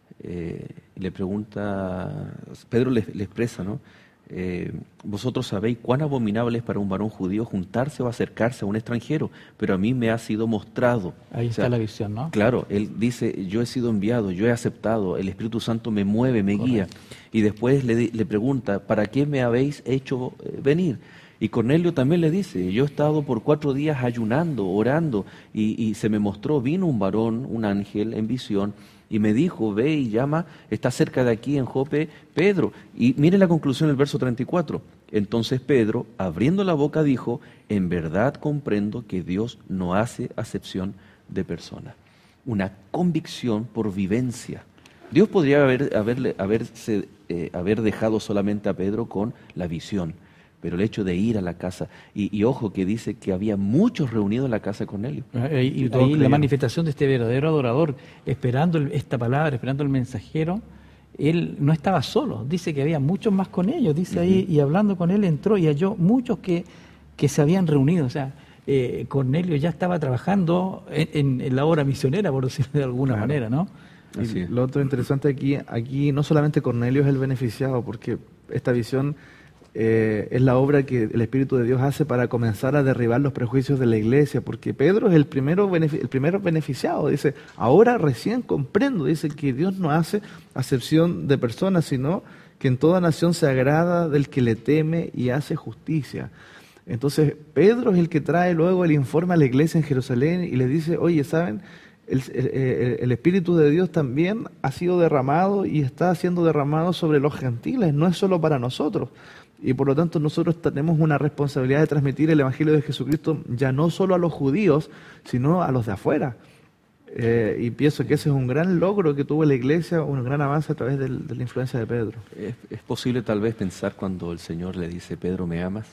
Eh, le pregunta, Pedro le, le expresa, ¿no? Eh, vosotros sabéis cuán abominable es para un varón judío juntarse o acercarse a un extranjero, pero a mí me ha sido mostrado. Ahí o sea, está la visión, ¿no? Claro, él dice, yo he sido enviado, yo he aceptado, el Espíritu Santo me mueve, me Correcto. guía. Y después le, le pregunta, ¿para qué me habéis hecho venir? Y Cornelio también le dice, yo he estado por cuatro días ayunando, orando, y, y se me mostró, vino un varón, un ángel en visión, y me dijo, ve y llama, está cerca de aquí en Jope, Pedro. Y miren la conclusión del verso treinta y cuatro. Entonces Pedro, abriendo la boca, dijo, en verdad comprendo que Dios no hace acepción de personas. Una convicción por vivencia. Dios podría haber, haberle, haberse, eh, haber dejado solamente a Pedro con la visión, pero el hecho de ir a la casa, y, y ojo que dice que había muchos reunidos en la casa de Cornelio. Y, y ahí la manifestación de este verdadero adorador, esperando esta palabra, esperando el mensajero, él no estaba solo, dice que había muchos más con ellos, dice uh-huh. ahí, y hablando con él entró y halló muchos que, que se habían reunido, o sea, eh, Cornelio ya estaba trabajando en, en, en la obra misionera, por decirlo de alguna claro. manera, ¿no? Así es. Lo otro interesante aquí, aquí no solamente Cornelio es el beneficiado, porque esta visión... Eh, es la obra que el Espíritu de Dios hace para comenzar a derribar los prejuicios de la iglesia, porque Pedro es el primero, benefic- el primero beneficiado, dice, ahora recién comprendo, dice que Dios no hace acepción de personas, sino que en toda nación se agrada del que le teme y hace justicia. Entonces Pedro es el que trae luego el informe a la iglesia en Jerusalén y le dice, oye, ¿saben? El, el, el Espíritu de Dios también ha sido derramado y está siendo derramado sobre los gentiles, no es solo para nosotros. Y por lo tanto nosotros tenemos una responsabilidad de transmitir el Evangelio de Jesucristo ya no solo a los judíos, sino a los de afuera. Eh, y pienso que ese es un gran logro que tuvo la Iglesia, un gran avance a través del, de la influencia de Pedro. ¿Es, es posible tal vez pensar cuando el Señor le dice, Pedro, ¿me amas?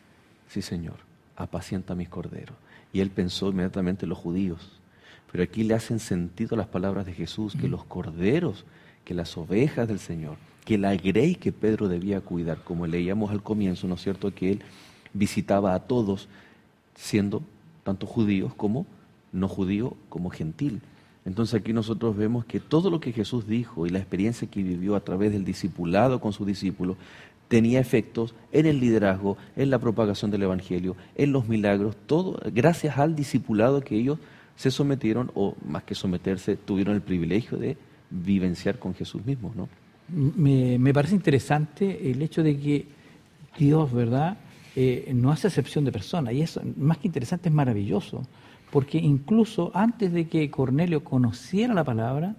Sí, Señor, apacienta mis corderos. Y él pensó inmediatamente en los judíos. Pero aquí le hacen sentido las palabras de Jesús, que los corderos, que las ovejas del Señor, que la grey que Pedro debía cuidar, como leíamos al comienzo, ¿no es cierto?, que él visitaba a todos, siendo tanto judíos como no judío, como gentil. Entonces aquí nosotros vemos que todo lo que Jesús dijo y la experiencia que vivió a través del discipulado con sus discípulos tenía efectos en el liderazgo, en la propagación del Evangelio, en los milagros, todo gracias al discipulado que ellos se sometieron, o más que someterse, tuvieron el privilegio de vivenciar con Jesús mismo, ¿no? Me, me parece interesante el hecho de que Dios, ¿verdad?, eh, no hace acepción de personas, y eso, más que interesante, es maravilloso, porque incluso antes de que Cornelio conociera la palabra,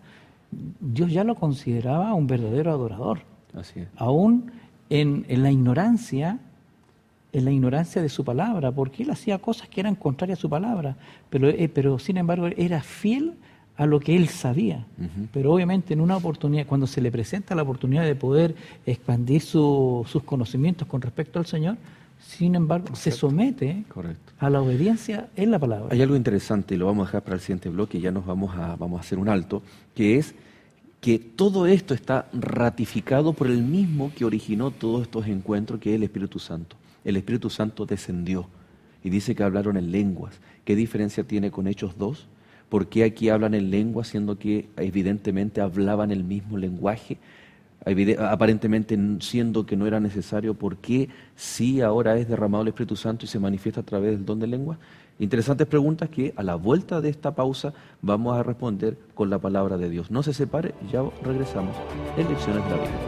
Dios ya lo consideraba un verdadero adorador. Así es. Aún en, en la ignorancia, en la ignorancia de su palabra, porque él hacía cosas que eran contrarias a su palabra, pero, eh, pero sin embargo era fiel a lo que él sabía. Uh-huh. Pero obviamente en una oportunidad, cuando se le presenta la oportunidad de poder expandir su, sus conocimientos con respecto al Señor, sin embargo, Correcto. se somete Correcto. a la obediencia en la palabra. Hay algo interesante, y lo vamos a dejar para el siguiente bloque, y ya nos vamos a, vamos a hacer un alto, que es que todo esto está ratificado por el mismo que originó todos estos encuentros, que es el Espíritu Santo. El Espíritu Santo descendió y dice que hablaron en lenguas. ¿Qué diferencia tiene con Hechos dos? ¿Por qué aquí hablan en lengua, siendo que evidentemente hablaban el mismo lenguaje? aparentemente siendo que no era necesario, ¿por qué sí ahora es derramado el Espíritu Santo y se manifiesta a través del don de lengua? Interesantes preguntas que a la vuelta de esta pausa vamos a responder con la palabra de Dios. No se separe, ya regresamos en Lecciones de la Biblia.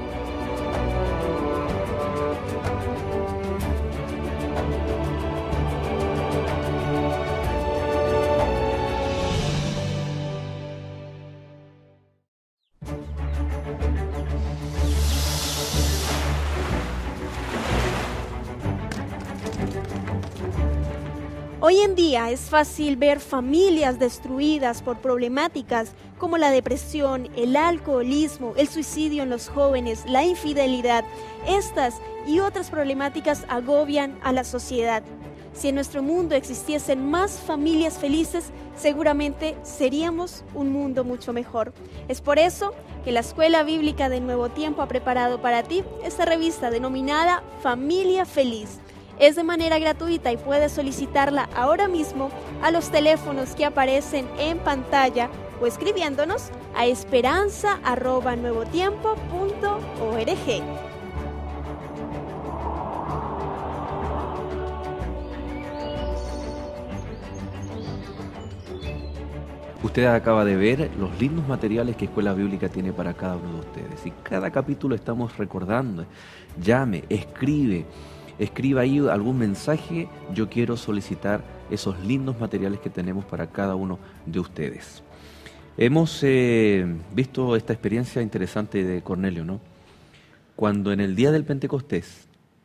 Hoy en día es fácil ver familias destruidas por problemáticas como la depresión, el alcoholismo, el suicidio en los jóvenes, la infidelidad. Estas y otras problemáticas agobian a la sociedad. Si en nuestro mundo existiesen más familias felices, seguramente seríamos un mundo mucho mejor. Es por eso que la Escuela Bíblica de Nuevo Tiempo ha preparado para ti esta revista denominada Familia Feliz. Es de manera gratuita y puedes solicitarla ahora mismo a los teléfonos que aparecen en pantalla o escribiéndonos a esperanza arroba nuevotiempo punto org. Usted acaba de ver los lindos materiales que Escuela Bíblica tiene para cada uno de ustedes. Y cada capítulo estamos recordando. Llame, escribe. Escriba ahí algún mensaje, yo quiero solicitar esos lindos materiales que tenemos para cada uno de ustedes. Hemos eh, visto esta experiencia interesante de Cornelio, ¿no? Cuando en el día del Pentecostés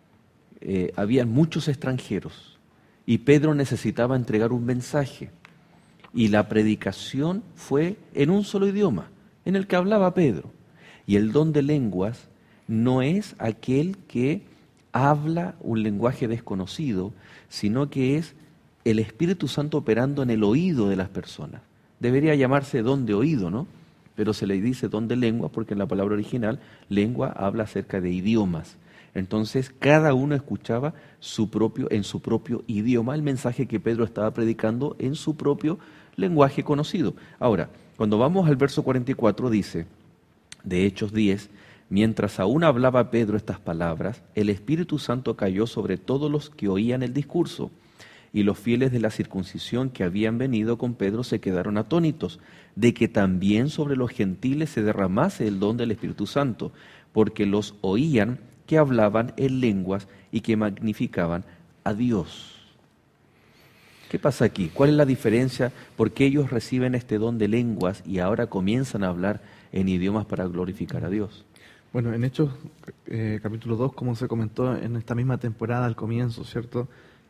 eh, había muchos extranjeros y Pedro necesitaba entregar un mensaje y la predicación fue en un solo idioma, en el que hablaba Pedro. Y el don de lenguas no es aquel que habla un lenguaje desconocido, sino que es el Espíritu Santo operando en el oído de las personas. Debería llamarse don de oído, ¿no? Pero se le dice don de lengua porque en la palabra original, lengua habla acerca de idiomas. Entonces, cada uno escuchaba su propio, en su propio idioma el mensaje que Pedro estaba predicando en su propio lenguaje conocido. Ahora, cuando vamos al verso cuarenta y cuatro dice, de Hechos diez, mientras aún hablaba Pedro estas palabras, el Espíritu Santo cayó sobre todos los que oían el discurso, y los fieles de la circuncisión que habían venido con Pedro se quedaron atónitos de que también sobre los gentiles se derramase el don del Espíritu Santo, porque los oían que hablaban en lenguas y que magnificaban a Dios. ¿Qué pasa aquí? ¿Cuál es la diferencia? ¿Por qué ellos reciben este don de lenguas y ahora comienzan a hablar en idiomas para glorificar a Dios? Bueno, en Hechos eh, capítulo dos, como se comentó en esta misma temporada al comienzo, ¿cierto?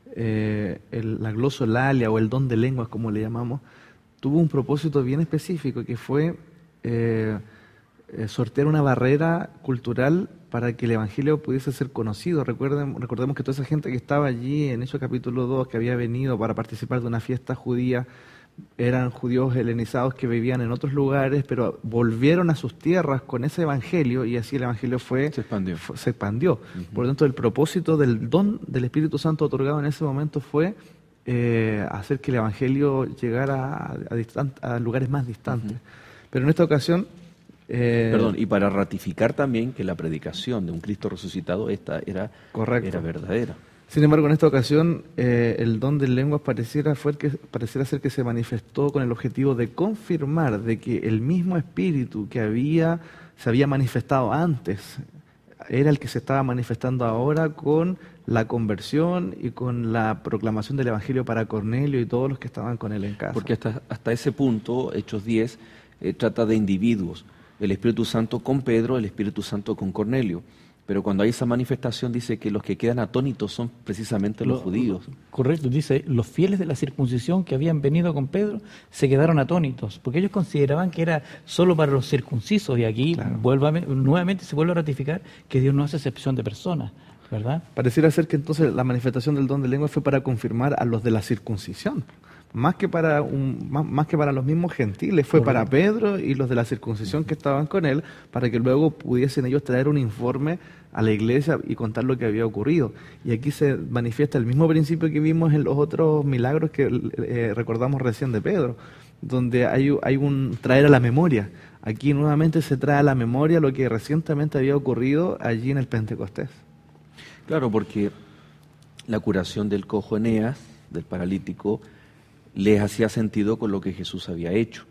Eh, el, la glosolalia o el don de lenguas, como le llamamos, tuvo un propósito bien específico que fue eh, eh, sortear una barrera cultural para que el Evangelio pudiese ser conocido. Recuerden, recordemos que toda esa gente que estaba allí en Hechos capítulo dos, que había venido para participar de una fiesta judía, eran judíos helenizados que vivían en otros lugares, pero volvieron a sus tierras con ese evangelio y así el evangelio fue se expandió. Fue, se expandió. Uh-huh. Por lo tanto, el propósito del don del Espíritu Santo otorgado en ese momento fue eh, hacer que el evangelio llegara a, a, distan- a lugares más distantes. Uh-huh. Pero en esta ocasión... Eh, Perdón, y para ratificar también que la predicación de un Cristo resucitado esta era, era verdadera. Sin embargo, en esta ocasión, eh, el don de lenguas pareciera, fue el que, pareciera ser que se manifestó con el objetivo de confirmar de que el mismo Espíritu que había, se había manifestado antes, era el que se estaba manifestando ahora con la conversión y con la proclamación del Evangelio para Cornelio y todos los que estaban con él en casa. Porque hasta, hasta ese punto, Hechos diez, eh, trata de individuos. El Espíritu Santo con Pedro, el Espíritu Santo con Cornelio. Pero cuando hay esa manifestación dice que los que quedan atónitos son precisamente los lo, judíos. Correcto, dice, los fieles de la circuncisión que habían venido con Pedro se quedaron atónitos, porque ellos consideraban que era solo para los circuncisos, y aquí claro. vuelva, nuevamente se vuelve a ratificar que Dios no hace excepción de personas, ¿verdad? Pareciera ser que entonces la manifestación del don de lengua fue para confirmar a los de la circuncisión. Más que para un, más, más que para los mismos gentiles, fue Correcto. Para Pedro y los de la circuncisión que estaban con él, para que luego pudiesen ellos traer un informe a la iglesia y contar lo que había ocurrido. Y aquí se manifiesta el mismo principio que vimos en los otros milagros que eh, recordamos recién de Pedro, donde hay, hay un traer a la memoria. Aquí nuevamente se trae a la memoria lo que recientemente había ocurrido allí en el Pentecostés. Claro, porque la curación del cojo Eneas, del paralítico, les hacía sentido con lo que Jesús había hecho.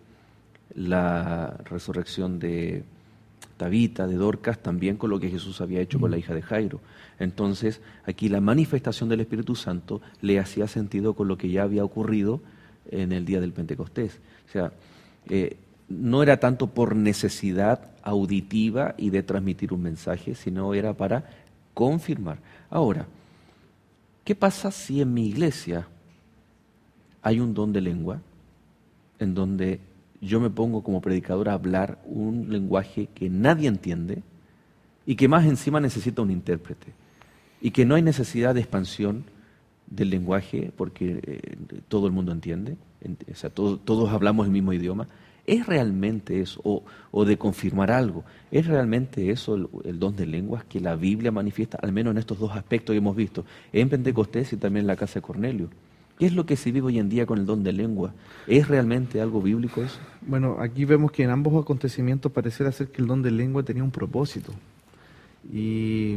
La resurrección de Tabita, de Dorcas, también con lo que Jesús había hecho con la hija de Jairo. Entonces, aquí la manifestación del Espíritu Santo le hacía sentido con lo que ya había ocurrido en el día del Pentecostés. O sea, eh, no era tanto por necesidad auditiva y de transmitir un mensaje, sino era para confirmar. Ahora, ¿qué pasa si en mi iglesia hay un don de lengua en donde yo me pongo como predicador a hablar un lenguaje que nadie entiende y que más encima necesita un intérprete y que no hay necesidad de expansión del lenguaje porque eh, todo el mundo entiende, o sea, todo, todos hablamos el mismo idioma? ¿Es realmente eso, o, o de confirmar algo, es realmente eso el, el don de lenguas que la Biblia manifiesta, al menos en estos dos aspectos que hemos visto, en Pentecostés y también en la casa de Cornelio? ¿Qué es lo que se vive hoy en día con el don de lengua? ¿Es realmente algo bíblico eso? Bueno, aquí vemos que en ambos acontecimientos pareciera ser que el don de lengua tenía un propósito. Y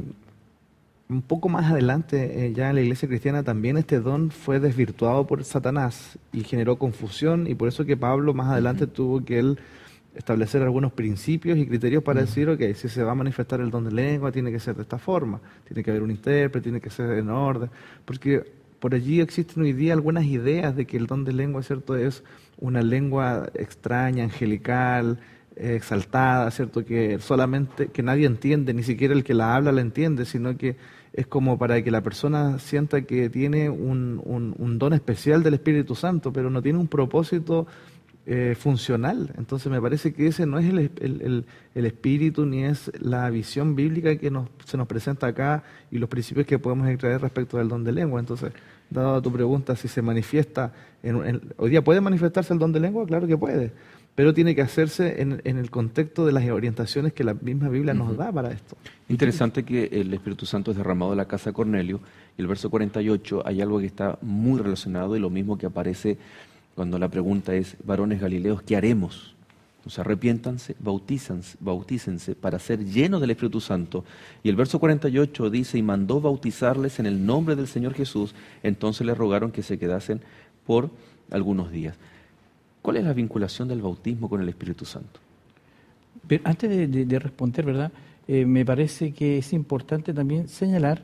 un poco más adelante, eh, ya en la iglesia cristiana, también este don fue desvirtuado por Satanás y generó confusión, y por eso que Pablo más adelante uh-huh. tuvo que él establecer algunos principios y criterios para uh-huh. decir, ok, si se va a manifestar el don de lengua, tiene que ser de esta forma, tiene que haber un intérprete, tiene que ser en orden, porque por allí existen hoy día algunas ideas de que el don de lengua, ¿cierto?, es una lengua extraña, angelical, eh, exaltada, ¿cierto?, que solamente, que nadie entiende, ni siquiera el que la habla la entiende, sino que es como para que la persona sienta que tiene un, un, un don especial del Espíritu Santo, pero no tiene un propósito eh, funcional. Entonces me parece que ese no es el, el, el, el espíritu ni es la visión bíblica que nos, se nos presenta acá y los principios que podemos extraer respecto del don de lengua. Entonces, dado a tu pregunta, si se manifiesta, en, en, hoy día ¿puede manifestarse el don de lengua? Claro que puede, pero tiene que hacerse en, en el contexto de las orientaciones que la misma Biblia nos uh-huh. da para esto. Interesante que el Espíritu Santo es derramado en la casa de Cornelio, y el verso cuarenta y ocho hay algo que está muy relacionado, y lo mismo que aparece cuando la pregunta es, varones galileos, ¿qué haremos? O sea, arrepiéntanse, bautízanse, bautícense para ser llenos del Espíritu Santo. Y el verso cuarenta y ocho dice, y mandó bautizarles en el nombre del Señor Jesús, entonces les rogaron que se quedasen por algunos días. ¿Cuál es la vinculación del bautismo con el Espíritu Santo? Pero antes de, de, de responder, ¿verdad? Eh, me parece que es importante también señalar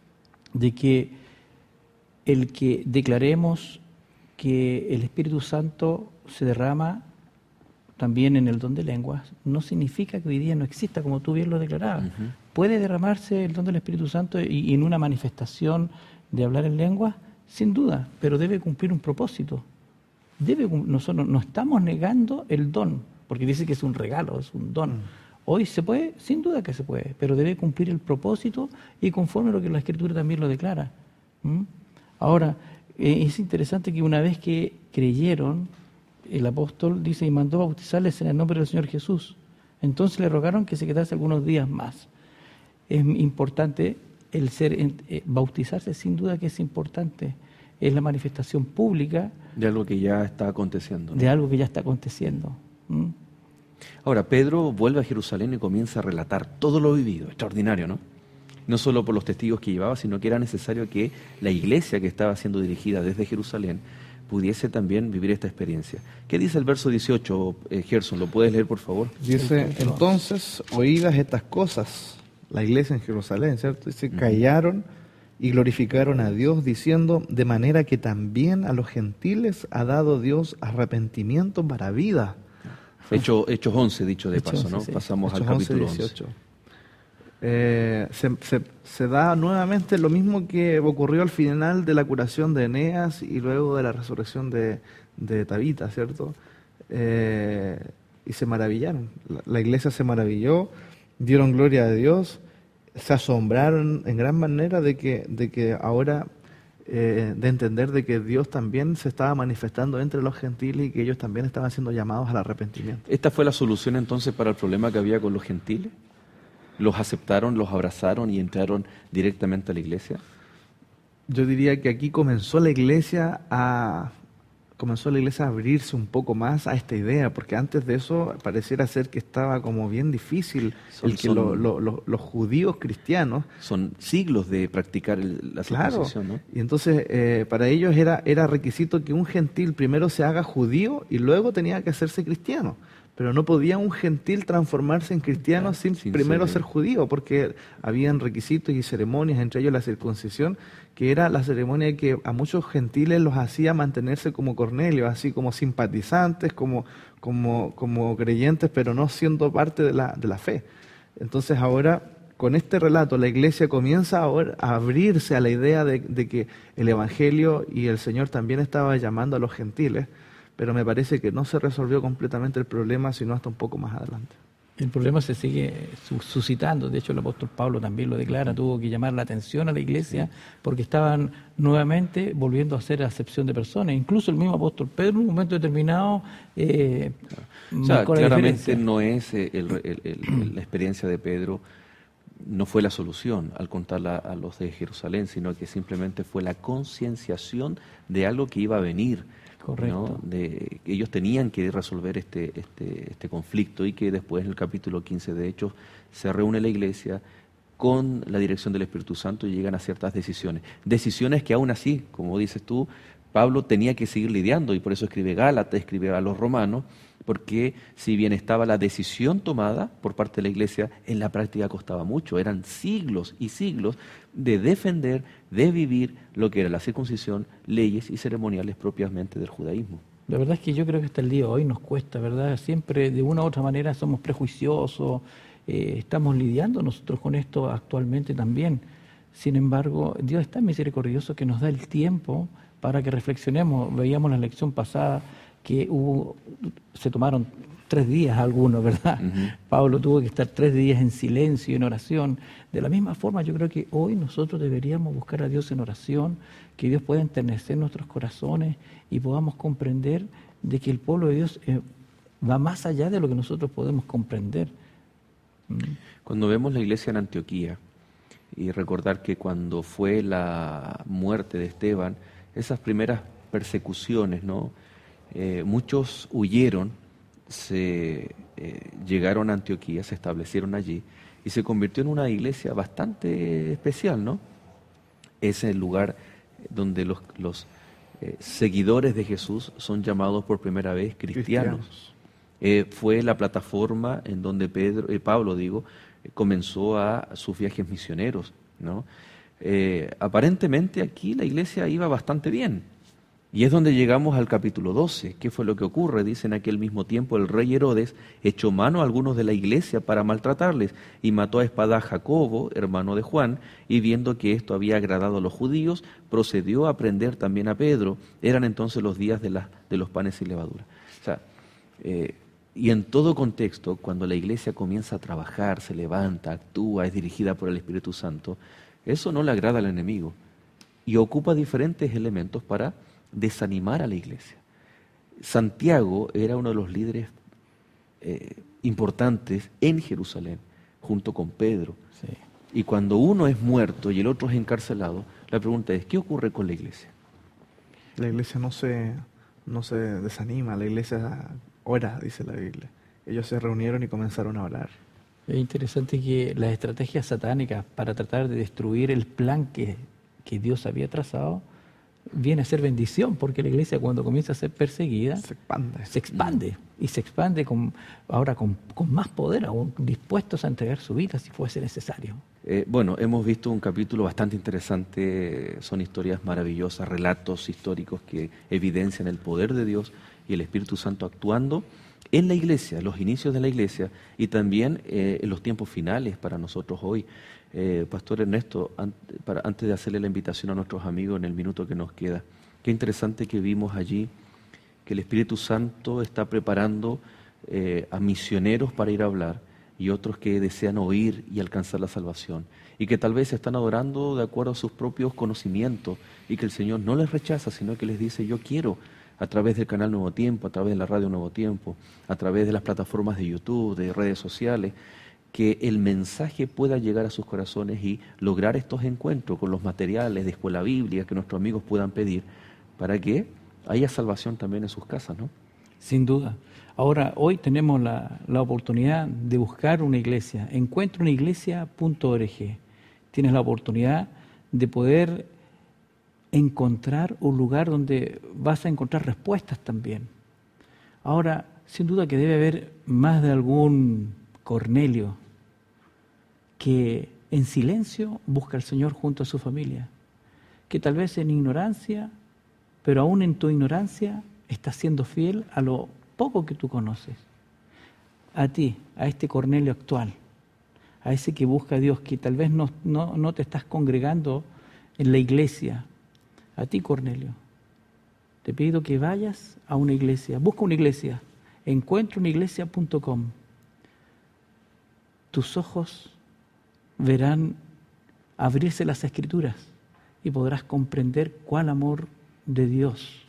de que el que declaremos que el Espíritu Santo se derrama también en el don de lenguas, no significa que hoy día no exista, como tú bien lo declarabas. Uh-huh. Puede derramarse el don del Espíritu Santo y, y en una manifestación de hablar en lenguas, sin duda, pero debe cumplir un propósito. Debe, nosotros no estamos negando el don, porque dice que es un regalo, es un don. Uh-huh. Hoy se puede, sin duda que se puede, pero debe cumplir el propósito y conforme a lo que la Escritura también lo declara. ¿Mm? Ahora, eh, es interesante que una vez que creyeron, el apóstol dice, y mandó bautizarles en el nombre del Señor Jesús. Entonces le rogaron que se quedase algunos días más. Es importante el ser, eh, bautizarse, sin duda que es importante. Es la manifestación pública de algo que ya está aconteciendo, ¿no? De algo que ya está aconteciendo. ¿Mm? Ahora, Pedro vuelve a Jerusalén y comienza a relatar todo lo vivido, extraordinario, ¿no? No solo por los testigos que llevaba, sino que era necesario que la iglesia que estaba siendo dirigida desde Jerusalén pudiese también vivir esta experiencia. ¿Qué dice el verso dieciocho, eh, Gerson? ¿Lo puedes leer, por favor? Dice, entonces, oídas estas cosas, la iglesia en Jerusalén, ¿cierto? Dice, uh-huh. callaron y glorificaron a Dios, diciendo, de manera que también a los gentiles ha dado Dios arrepentimiento para vida. Hecho, Hechos once, dicho de Hechos paso, ¿no? Sí. Pasamos Hechos al capítulo once. dieciocho. Eh, se, se, se da nuevamente lo mismo que ocurrió al final de la curación de Eneas y luego de la resurrección de, de Tabita, ¿cierto? Eh, y se maravillaron. La, la iglesia se maravilló, dieron gloria a Dios, se asombraron en gran manera de que, de que ahora, eh, de entender de que Dios también se estaba manifestando entre los gentiles y que ellos también estaban siendo llamados al arrepentimiento. ¿Esta fue la solución entonces para el problema que había con los gentiles? ¿Los aceptaron, los abrazaron y entraron directamente a la iglesia? Yo diría que aquí comenzó la iglesia a comenzó la iglesia a abrirse un poco más a esta idea, porque antes de eso pareciera ser que estaba como bien difícil Son- el que son- lo- lo- lo- los judíos cristianos. Son siglos de practicar el- la Claro, circuncisión, ¿no? y entonces eh, para ellos era, era requisito que un gentil primero se haga judío y luego tenía que hacerse cristiano. Pero no podía un gentil transformarse en cristiano Claro, sin, sin primero ser- ser judío, porque habían requisitos y ceremonias, entre ellos la circuncisión, que era la ceremonia que a muchos gentiles los hacía mantenerse como Cornelio, así como simpatizantes, como, como, como creyentes, pero no siendo parte de la, de la fe. Entonces ahora, con este relato, la iglesia comienza ahora a abrirse a la idea de, de que el Evangelio y el Señor también estaba llamando a los gentiles, pero me parece que no se resolvió completamente el problema, sino hasta un poco más adelante. El problema se sigue su- suscitando. De hecho, el apóstol Pablo también lo declara, tuvo que llamar la atención a la iglesia porque estaban nuevamente volviendo a hacer acepción de personas. Incluso el mismo apóstol Pedro, en un momento determinado, eh, O sea, marcó la claramente diferencia. no es eh, el- el- el- la experiencia de Pedro, no fue la solución al contarla a los de Jerusalén, sino que simplemente fue la concienciación de algo que iba a venir. Correcto. ¿no? De, que ellos tenían que resolver este, este, este conflicto y que después en el capítulo quince de Hechos se reúne la iglesia con la dirección del Espíritu Santo y llegan a ciertas decisiones. Decisiones que aún así, como dices tú, Pablo tenía que seguir lidiando y por eso escribe Gálatas, escribe a los romanos, porque si bien estaba la decisión tomada por parte de la iglesia, en la práctica costaba mucho. Eran siglos y siglos de defender, de vivir lo que era la circuncisión, leyes y ceremoniales propiamente del judaísmo. La verdad es que yo creo que hasta el día de hoy nos cuesta, ¿verdad? Siempre de una u otra manera somos prejuiciosos, eh, estamos lidiando nosotros con esto actualmente también. Sin embargo, Dios es tan misericordioso que nos da el tiempo para que reflexionemos. Veíamos la lección pasada que hubo, se tomaron tres días algunos, ¿verdad? Ujú. Pablo tuvo que estar tres días en silencio, en oración. De la misma forma, yo creo que hoy nosotros deberíamos buscar a Dios en oración, que Dios pueda enternecer nuestros corazones y podamos comprender de que el pueblo de Dios eh, va más allá de lo que nosotros podemos comprender. Mm. Cuando vemos la iglesia en Antioquía y recordar que cuando fue la muerte de Esteban, esas primeras persecuciones, ¿no? Eh, muchos huyeron, se eh, llegaron a Antioquía, se establecieron allí y se convirtió en una iglesia bastante especial, ¿no? Es el lugar donde los, los eh, seguidores de Jesús son llamados por primera vez cristianos. Cristianos. Eh, fue la plataforma en donde Pedro, eh, Pablo, digo, eh, comenzó a sus viajes misioneros, ¿no? Eh, aparentemente aquí la iglesia iba bastante bien. Y es donde llegamos al capítulo doce. ¿Qué fue lo que ocurre? Dice: en aquel mismo tiempo el rey Herodes echó mano a algunos de la iglesia para maltratarles y mató a espada a Jacobo, hermano de Juan, y viendo que esto había agradado a los judíos, procedió a prender también a Pedro. Eran entonces los días de, la, de los panes sin levadura. O sea, eh, y en todo contexto, cuando la iglesia comienza a trabajar, se levanta, actúa, es dirigida por el Espíritu Santo, eso no le agrada al enemigo y ocupa diferentes elementos para desanimar a la iglesia. Santiago era uno de los líderes eh, importantes en Jerusalén, junto con Pedro. Sí. Y cuando uno es muerto y el otro es encarcelado, la pregunta es: ¿qué ocurre con la iglesia? La iglesia no se, no se desanima, la iglesia ora, dice la Biblia. Ellos se reunieron y comenzaron a orar. Es interesante que las estrategias satánicas para tratar de destruir el plan que, que Dios había trazado viene a ser bendición, porque la iglesia cuando comienza a ser perseguida Se expande. se expande y se expande con, ahora con, con más poder aún, dispuestos a entregar su vida si fuese necesario. Eh, bueno, hemos visto un capítulo bastante interesante, son historias maravillosas, relatos históricos que evidencian el poder de Dios y el Espíritu Santo actuando en la iglesia, en los inicios de la iglesia y también eh, en los tiempos finales para nosotros hoy. Eh, Pastor Ernesto, an- para, antes de hacerle la invitación a nuestros amigos en el minuto que nos queda, qué interesante que vimos allí que el Espíritu Santo está preparando eh, a misioneros para ir a hablar y otros que desean oír y alcanzar la salvación y que tal vez se están adorando de acuerdo a sus propios conocimientos y que el Señor no les rechaza, sino que les dice: yo quiero, a través del canal Nuevo Tiempo, a través de la radio Nuevo Tiempo, a través de las plataformas de YouTube, de redes sociales, que el mensaje pueda llegar a sus corazones y lograr estos encuentros con los materiales de escuela bíblica que nuestros amigos puedan pedir para que haya salvación también en sus casas, ¿no? Sin duda. Ahora, hoy tenemos la, la oportunidad de buscar una iglesia. encuentra una iglesia punto org. Tienes la oportunidad de poder encontrar un lugar donde vas a encontrar respuestas también. Ahora, sin duda que debe haber más de algún Cornelio que en silencio busca al Señor junto a su familia, que tal vez en ignorancia, pero aún en tu ignorancia, estás siendo fiel a lo poco que tú conoces. A ti, a este Cornelio actual, a ese que busca a Dios, que tal vez no, no, no te estás congregando en la iglesia. A ti, Cornelio, te pido que vayas a una iglesia, busca una iglesia, encuentra una iglesia punto com. Tus ojos verán abrirse las Escrituras y podrás comprender cuál amor de Dios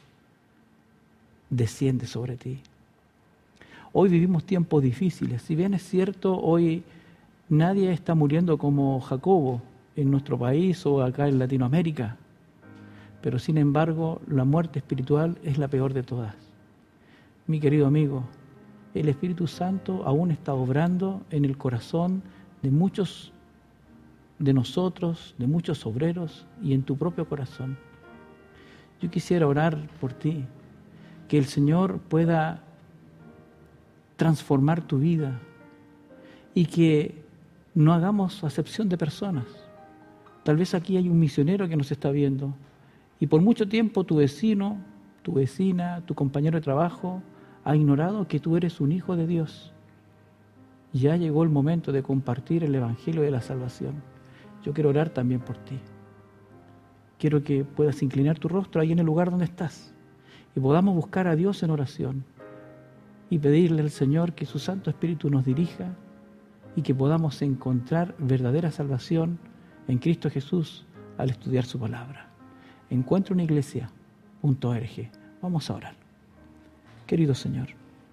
desciende sobre ti. Hoy vivimos tiempos difíciles. Si bien es cierto, hoy nadie está muriendo como Jacobo en nuestro país o acá en Latinoamérica, pero sin embargo la muerte espiritual es la peor de todas. Mi querido amigo, el Espíritu Santo aún está obrando en el corazón de muchos de nosotros, de muchos obreros y en tu propio corazón. Yo quisiera orar por ti, que el Señor pueda transformar tu vida y que no hagamos acepción de personas. Tal vez aquí hay un misionero que nos está viendo y por mucho tiempo tu vecino, tu vecina, tu compañero de trabajo ha ignorado que tú eres un hijo de Dios. Ya llegó el momento de compartir el Evangelio de la salvación. Yo quiero orar también por ti. Quiero que puedas inclinar tu rostro ahí en el lugar donde estás y podamos buscar a Dios en oración y pedirle al Señor que su Santo Espíritu nos dirija y que podamos encontrar verdadera salvación en Cristo Jesús al estudiar su palabra. encuentra una iglesia punto org. Vamos a orar. Querido Señor,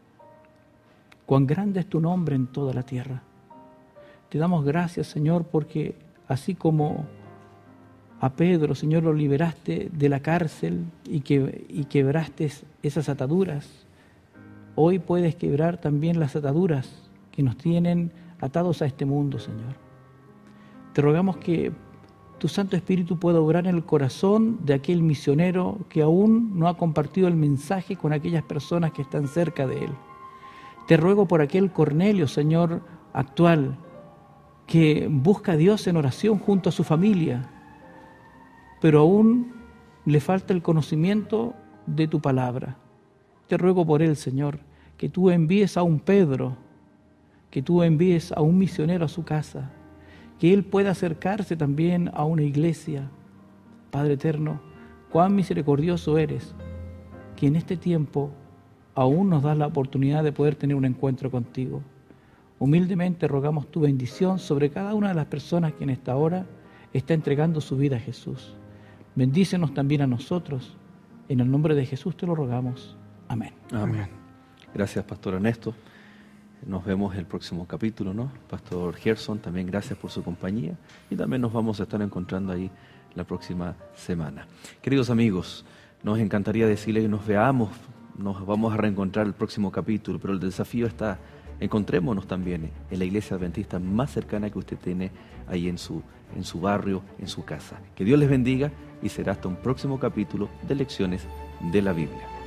cuán grande es tu nombre en toda la tierra. Te damos gracias, Señor, porque así como a Pedro, Señor, lo liberaste de la cárcel y, que, y quebraste esas ataduras, hoy puedes quebrar también las ataduras que nos tienen atados a este mundo, Señor. Te rogamos que tu Santo Espíritu pueda obrar en el corazón de aquel misionero que aún no ha compartido el mensaje con aquellas personas que están cerca de él. Te ruego por aquel Cornelio, Señor, actual, que busca a Dios en oración junto a su familia, pero aún le falta el conocimiento de tu palabra. Te ruego por él, Señor, que tú envíes a un Pedro, que tú envíes a un misionero a su casa, que él pueda acercarse también a una iglesia. Padre eterno, cuán misericordioso eres, que en este tiempo aún nos das la oportunidad de poder tener un encuentro contigo. Humildemente rogamos tu bendición sobre cada una de las personas que en esta hora está entregando su vida a Jesús. Bendícenos también a nosotros. En el nombre de Jesús te lo rogamos. Amén. Amén. Gracias, Pastor Ernesto. Nos vemos el próximo capítulo, ¿no? Pastor Gerson, también gracias por su compañía y también nos vamos a estar encontrando ahí la próxima semana. Queridos amigos, nos encantaría decirles que nos veamos, nos vamos a reencontrar el próximo capítulo, pero el desafío está, encontrémonos también en la iglesia adventista más cercana que usted tiene ahí en su, en su barrio, en su casa. Que Dios les bendiga y será hasta un próximo capítulo de Lecciones de la Biblia.